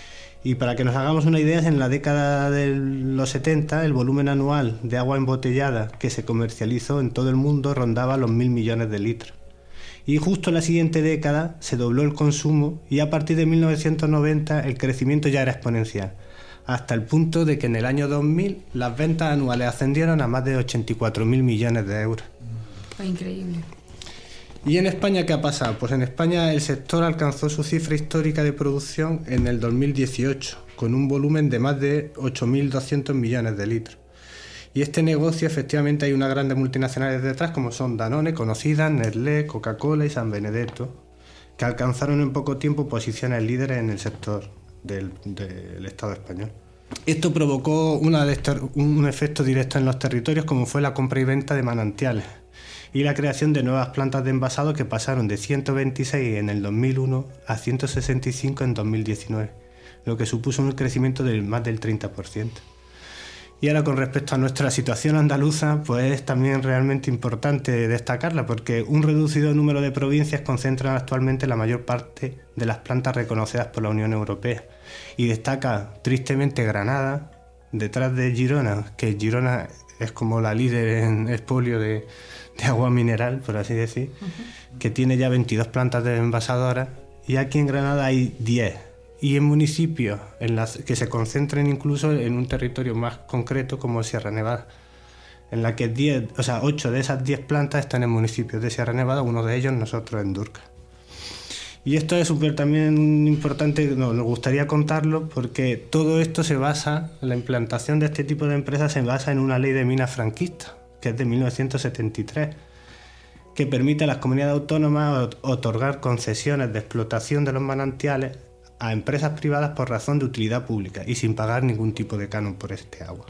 [SPEAKER 11] Y para que nos hagamos una idea, en la década de los setenta el volumen anual de agua embotellada que se comercializó en todo el mundo rondaba los mil millones de litros. Y justo en la siguiente década se dobló el consumo y a partir de mil novecientos noventa el crecimiento ya era exponencial, hasta el punto de que en el año dos mil las ventas anuales ascendieron a más de ochenta y cuatro mil millones de euros.
[SPEAKER 2] Fue increíble.
[SPEAKER 11] ¿Y en España qué ha pasado? Pues en España el sector alcanzó su cifra histórica de producción en el dos mil dieciocho, con un volumen de más de ocho mil doscientos millones de litros. Y este negocio, efectivamente, hay unas grandes multinacionales detrás, como son Danone, conocidas, Nestlé, Coca-Cola y San Benedetto, que alcanzaron en poco tiempo posiciones líderes en el sector del, del Estado español. Esto provocó una de un efecto directo en los territorios, como fue la compra y venta de manantiales, y la creación de nuevas plantas de envasado que pasaron de ciento veintiséis en el dos mil uno a ciento sesenta y cinco en dos mil diecinueve, lo que supuso un crecimiento de más del treinta por ciento. Y ahora con respecto a nuestra situación andaluza, pues es también realmente importante destacarla, porque un reducido número de provincias concentran actualmente la mayor parte de las plantas reconocidas por la Unión Europea. Y destaca tristemente Granada, detrás de Girona, que Girona es como la líder en expolio de, de agua mineral, por así decir, uh-huh. que tiene ya veintidós plantas de envasadoras, y aquí en Granada hay diez. Y en municipios en las que se concentren incluso en un territorio más concreto como Sierra Nevada, en la que diez, o sea, ocho de esas diez plantas están en municipios de Sierra Nevada, uno de ellos nosotros en Durcal. Y esto es súper también importante, no, nos gustaría contarlo, porque todo esto se basa, la implantación de este tipo de empresas se basa en una ley de minas franquista, que es de mil novecientos setenta y tres, que permite a las comunidades autónomas otorgar concesiones de explotación de los manantiales a empresas privadas por razón de utilidad pública y sin pagar ningún tipo de canon por este agua.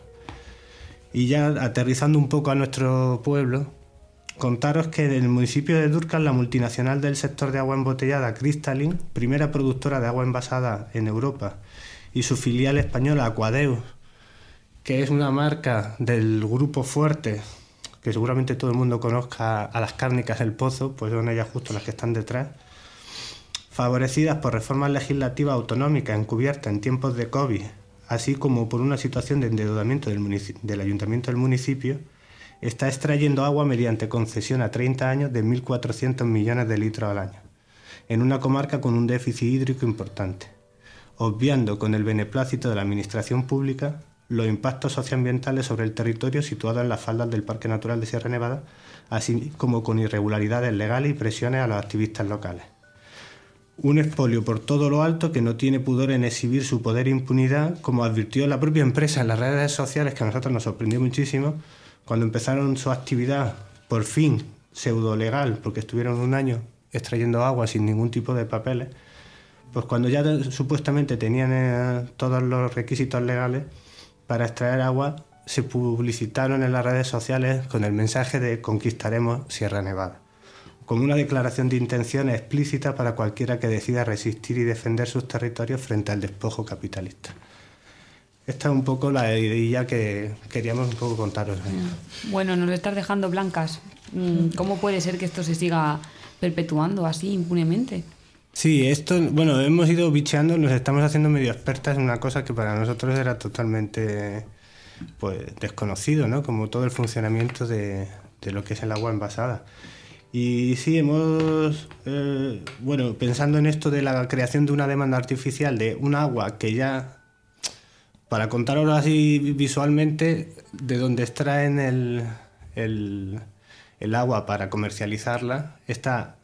[SPEAKER 11] Y ya aterrizando un poco a nuestro pueblo, contaros que en el municipio de Durcal la multinacional del sector de agua embotellada Crystalline, primera productora de agua envasada en Europa, y su filial española Aquadeus, que es una marca del grupo Fuerte, que seguramente todo el mundo conozca, a las cárnicas El Pozo, pues son ellas justo las que están detrás, favorecidas por reformas legislativas autonómicas encubiertas en tiempos de COVID, así como por una situación de endeudamiento del, del ayuntamiento del municipio, está extrayendo agua mediante concesión a treinta años de mil cuatrocientos millones de litros al año, en una comarca con un déficit hídrico importante, obviando con el beneplácito de la administración pública los impactos socioambientales sobre el territorio situado en las faldas del Parque Natural de Sierra Nevada, así como con irregularidades legales y presiones a los activistas locales. Un expolio por todo lo alto que no tiene pudor en exhibir su poder e impunidad, como advirtió la propia empresa en las redes sociales, que a nosotros nos sorprendió muchísimo, cuando empezaron su actividad, por fin, pseudo legal, porque estuvieron un año extrayendo agua sin ningún tipo de papeles, pues cuando ya supuestamente tenían eh, todos los requisitos legales para extraer agua, se publicitaron en las redes sociales con el mensaje de conquistaremos Sierra Nevada, como una declaración de intenciones explícita para cualquiera que decida resistir y defender sus territorios frente al despojo capitalista. Esta es un poco la idea que queríamos un poco contaros.
[SPEAKER 2] Bueno, nos lo estás dejando blancas. ¿Cómo puede ser que esto se siga perpetuando así impunemente?
[SPEAKER 11] Sí, esto, bueno, hemos ido bicheando, nos estamos haciendo medio expertas en una cosa que para nosotros era totalmente pues, desconocido, ¿no? Como todo el funcionamiento de, de lo que es el agua envasada. Y sí, hemos, eh, bueno, pensando en esto de la creación de una demanda artificial de un agua que ya, para contaros así visualmente, de donde extraen el, el, el agua para comercializarla, está,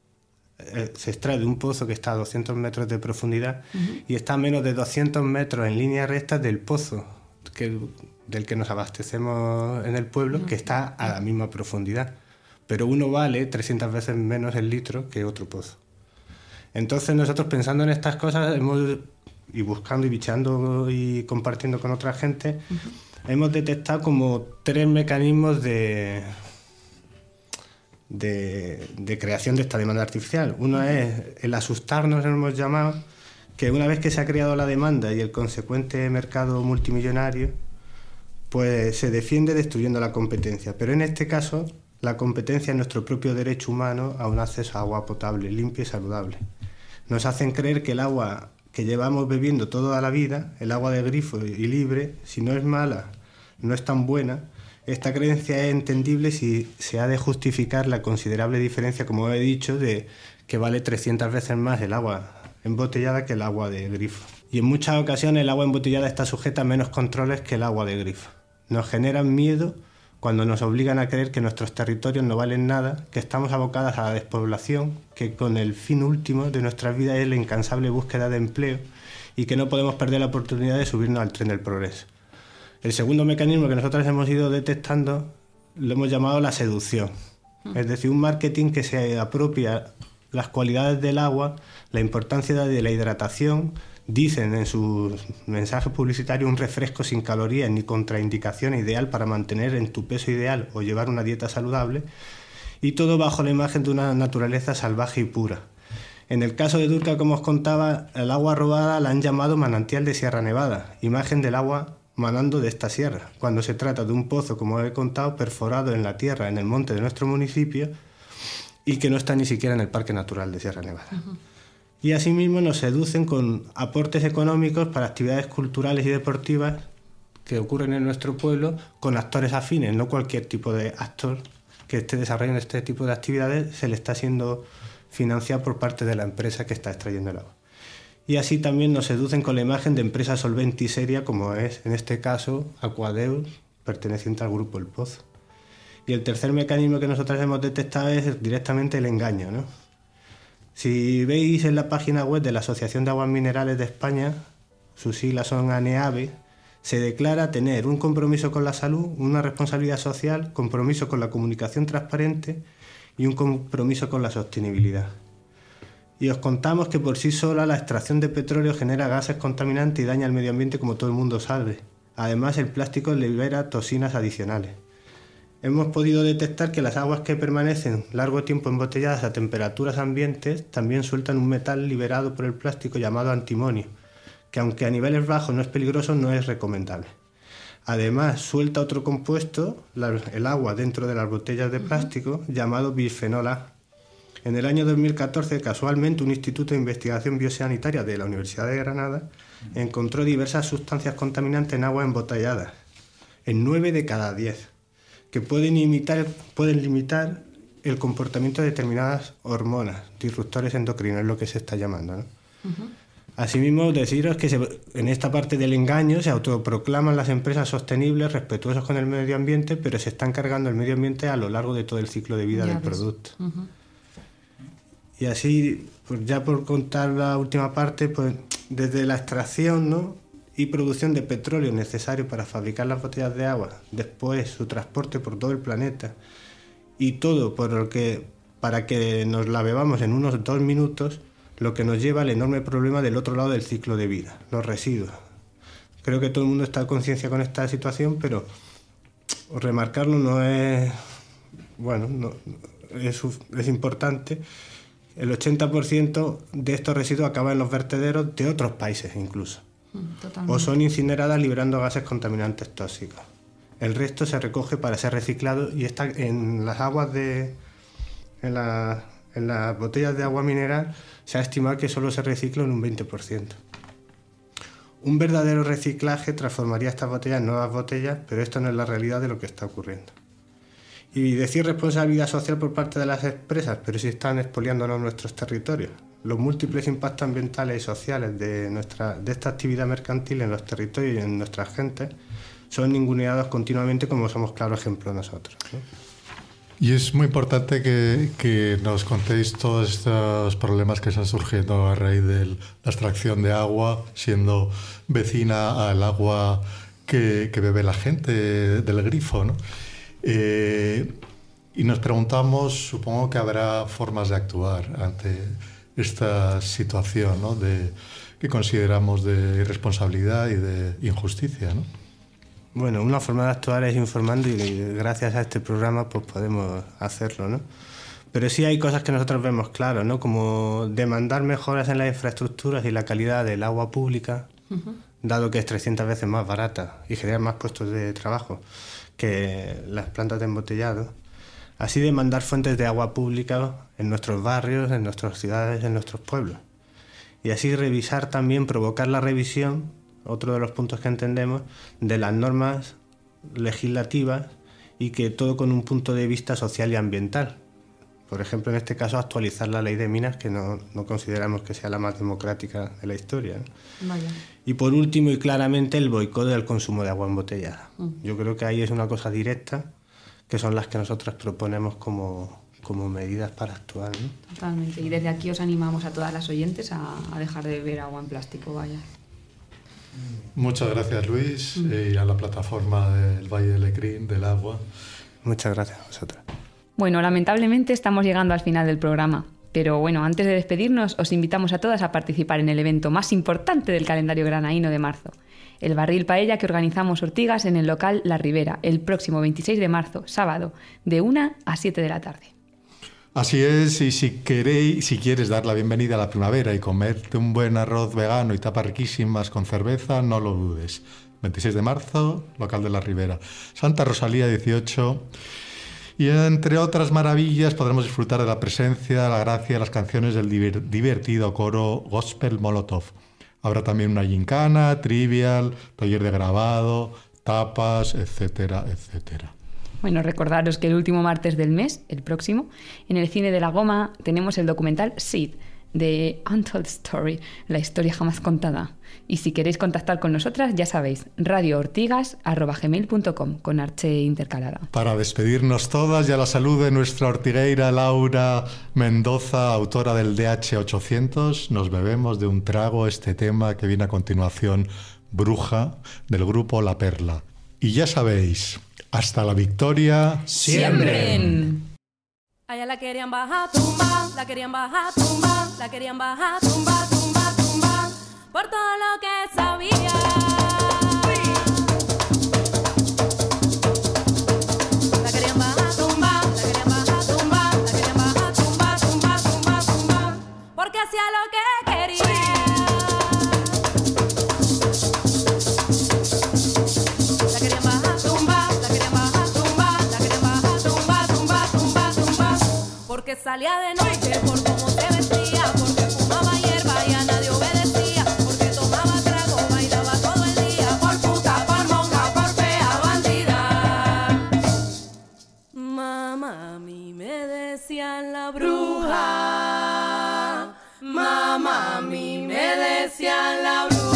[SPEAKER 11] eh, se extrae de un pozo que está a doscientos metros de profundidad uh-huh. y está a menos de doscientos metros en línea recta del pozo que, del que nos abastecemos en el pueblo, uh-huh. que está a la misma profundidad. Pero uno vale trescientas veces menos el litro que otro pozo. Entonces nosotros pensando en estas cosas hemos, y buscando y bicheando y compartiendo con otra gente, uh-huh. hemos detectado como tres mecanismos de, de, de creación de esta demanda artificial. Uno uh-huh. es el asustarnos, hemos llamado, que una vez que se ha creado la demanda y el consecuente mercado multimillonario, pues se defiende destruyendo la competencia. Pero en este caso, la competencia es nuestro propio derecho humano a un acceso a agua potable, limpia y saludable. Nos hacen creer que el agua que llevamos bebiendo toda la vida, el agua de grifo y libre, si no es mala, no es tan buena. Esta creencia es entendible si se ha de justificar la considerable diferencia, como he dicho, de que vale trescientas veces más el agua embotellada que el agua de grifo. Y en muchas ocasiones el agua embotellada está sujeta a menos controles que el agua de grifo. Nos generan miedo cuando nos obligan a creer que nuestros territorios no valen nada, que estamos abocadas a la despoblación, que con el fin último de nuestras vidas es la incansable búsqueda de empleo y que no podemos perder la oportunidad de subirnos al tren del progreso. El segundo mecanismo que nosotros hemos ido detectando lo hemos llamado la seducción, es decir, un marketing que se apropia las cualidades del agua, la importancia de la hidratación. Dicen en sus mensajes publicitarios un refresco sin calorías ni contraindicaciones, ideal para mantener en tu peso ideal o llevar una dieta saludable, y todo bajo la imagen de una naturaleza salvaje y pura. En el caso de Durcal, como os contaba, el agua robada la han llamado manantial de Sierra Nevada, imagen del agua manando de esta sierra, cuando se trata de un pozo, como he contado, perforado en la tierra, en el monte de nuestro municipio, y que no está ni siquiera en el Parque Natural de Sierra Nevada. Uh-huh. Y asimismo nos seducen con aportes económicos para actividades culturales y deportivas que ocurren en nuestro pueblo con actores afines. No cualquier tipo de actor que esté desarrollando este tipo de actividades se le está siendo financiado por parte de la empresa que está extrayendo el agua. Y así también nos seducen con la imagen de empresa solvente y seria, como es en este caso Aquadeus, perteneciente al grupo El Pozo. Y el tercer mecanismo que nosotros hemos detectado es directamente el engaño, ¿no? Si veis en la página web de la Asociación de Aguas Minerales de España, sus siglas son ANEAVE, se declara tener un compromiso con la salud, una responsabilidad social, compromiso con la comunicación transparente y un compromiso con la sostenibilidad. Y os contamos que por sí sola la extracción de petróleo genera gases contaminantes y daña al medio ambiente, como todo el mundo sabe. Además, el plástico libera toxinas adicionales. Hemos podido detectar que las aguas que permanecen largo tiempo embotelladas a temperaturas ambientes también sueltan un metal liberado por el plástico llamado antimonio, que aunque a niveles bajos no es peligroso, no es recomendable. Además, suelta otro compuesto, la, el agua dentro de las botellas de plástico, uh-huh. llamado bisfenol A. En el año dos mil catorce, casualmente, un instituto de investigación biosanitaria de la Universidad de Granada encontró diversas sustancias contaminantes en aguas embotelladas, en nueve de cada diez. Que pueden, imitar, pueden limitar el comportamiento de determinadas hormonas, disruptores endocrinos, es lo que se está llamando, ¿no? Uh-huh. Asimismo, deciros que se, en esta parte del engaño se autoproclaman las empresas sostenibles, respetuosas con el medio ambiente, pero se están cargando el medio ambiente a lo largo de todo el ciclo de vida ya del ves. producto. Uh-huh. Y así, pues ya por contar la última parte, pues desde la extracción, ¿no?, y producción de petróleo necesario para fabricar las botellas de agua, después su transporte por todo el planeta y todo por lo que, para que nos la bebamos en unos dos minutos, lo que nos lleva al enorme problema del otro lado del ciclo de vida, los residuos. Creo que todo el mundo está en conciencia con esta situación, pero remarcarlo no es, bueno, no, es, es importante. El ochenta por ciento de estos residuos acaban en los vertederos de otros países incluso. Totalmente. O son incineradas liberando gases contaminantes tóxicos. El resto se recoge para ser reciclado y está en las aguas de en, la, en las botellas de agua mineral se ha estimado que solo se recicla en un veinte por ciento. Un verdadero reciclaje transformaría estas botellas en nuevas botellas, pero esto no es la realidad de lo que está ocurriendo. Y decir responsabilidad social por parte de las empresas, pero si están expoliándonos nuestros territorios. Los múltiples impactos ambientales y sociales de, nuestra, de esta actividad mercantil en los territorios y en nuestras gentes son ninguneados continuamente, como somos claro ejemplo nosotros, ¿no?
[SPEAKER 1] Y es muy importante que, que nos contéis todos estos problemas que están surgiendo a raíz de la extracción de agua, siendo vecina al agua que, que bebe la gente del grifo, ¿no? Eh, y nos preguntamos, supongo que habrá formas de actuar ante esta situación, ¿no?, de, que consideramos de irresponsabilidad y de injusticia, ¿no?
[SPEAKER 11] Bueno, una forma de actuar es informando y gracias a este programa pues podemos hacerlo, ¿no? Pero sí hay cosas que nosotros vemos claro, ¿no?, como demandar mejoras en las infraestructuras y la calidad del agua pública, uh-huh. dado que es trescientas veces más barata y genera más puestos de trabajo que las plantas de embotellado. Así demandar fuentes de agua pública en nuestros barrios, en nuestras ciudades, en nuestros pueblos. y así revisar también, provocar la revisión, otro de los puntos que entendemos, de las normas legislativas y que todo con un punto de vista social y ambiental. Por ejemplo, en este caso, actualizar la ley de minas, que no, no consideramos que sea la más democrática de la historia, ¿no?
[SPEAKER 2] Vaya.
[SPEAKER 11] Y por último, y claramente, el boicot del consumo de agua embotellada. Mm. Yo creo que ahí es una cosa directa, que son las que nosotros proponemos como, como medidas para actuar, ¿no?
[SPEAKER 2] Totalmente. Y desde aquí os animamos a todas las oyentes a, a dejar de beber agua en plástico, vaya.
[SPEAKER 1] Muchas gracias, Luis, mm. y a la plataforma del Valle del Lecrín, del agua.
[SPEAKER 11] Muchas gracias a vosotras.
[SPEAKER 2] Bueno, lamentablemente estamos llegando al final del programa, pero bueno, antes de despedirnos os invitamos a todas a participar en el evento más importante del calendario granaíno de marzo, el Barril Paella que organizamos Ortigas en el local La Ribera, el próximo veintiséis de marzo, sábado, de una a siete de la tarde.
[SPEAKER 1] Así es, y si queréis, si quieres dar la bienvenida a la primavera y comerte un buen arroz vegano y tapas riquísimas con cerveza, no lo dudes. veintiséis de marzo, local de La Ribera. Santa Rosalía dieciocho... Y entre otras maravillas podremos disfrutar de la presencia, la gracia de las canciones del divertido coro Gospel Molotov. Habrá también una gincana, trivial, taller de grabado, tapas, etcétera, etcétera.
[SPEAKER 2] Bueno, recordaros que el último martes del mes, el próximo, en el Cine de la Goma tenemos el documental Seed, de Untold Story, la historia jamás contada. Y si queréis contactar con nosotras, ya sabéis, radio ortigas arroba gmail punto com, con Arche intercalada.
[SPEAKER 1] Para despedirnos todas, ya la salud de nuestra ortigueira Laura Mendoza, autora del D H ochocientos, nos bebemos de un trago este tema que viene a continuación, Bruja, del grupo La Perla. Y ya sabéis, hasta la victoria
[SPEAKER 2] ¡siembren!
[SPEAKER 12] Allá la querían bajar, tumba, la querían bajar, tumba, la querían bajar, tumba, tumba, tumba, por todo lo que sabía. La querían bajar, tumba, la querían bajar, tumba, la querían bajar, tumba, tumba, tumba, tumba, porque hacía lo que quería. La querían bajar, tumba, la querían bajar, tumba, la querían bajar, tumba, tumba, tumba, tumba, porque salía de noche por cómo se vestía, porque fumaba hierba y a nadie obedecía, porque tomaba trago, bailaba todo el día, por puta, por monja, por fea, bandida. Mamá, a mí me decían la bruja, mamá, a mí me decían la bruja.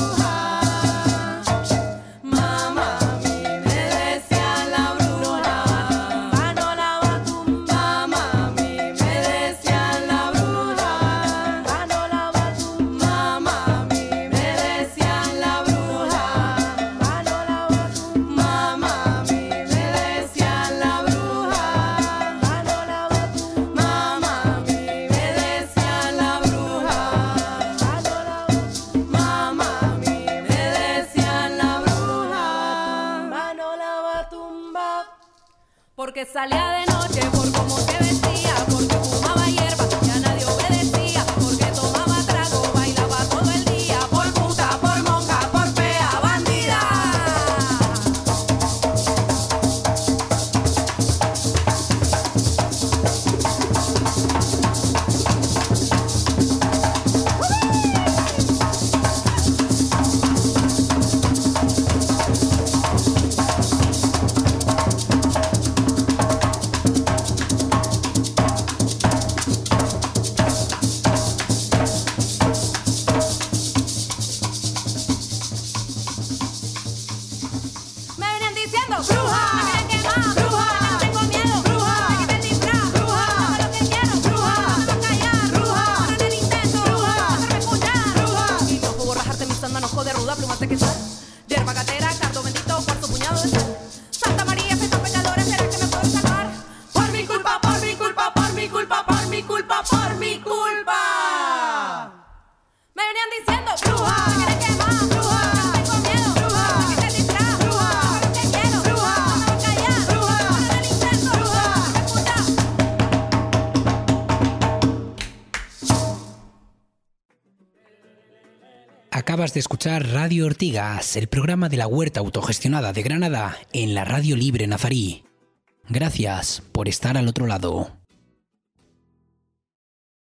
[SPEAKER 12] Porque salía de noche por cómo se vestía, porque fumaba hierba y a nadie obedecía, porque tomaba trago, bailaba todo el día, por puta, por monja, por fea, bandida.
[SPEAKER 5] Acabas de escuchar Radio Ortigas, el programa de la huerta autogestionada de Granada en la Radio Libre Nazarí. Gracias por estar al otro lado.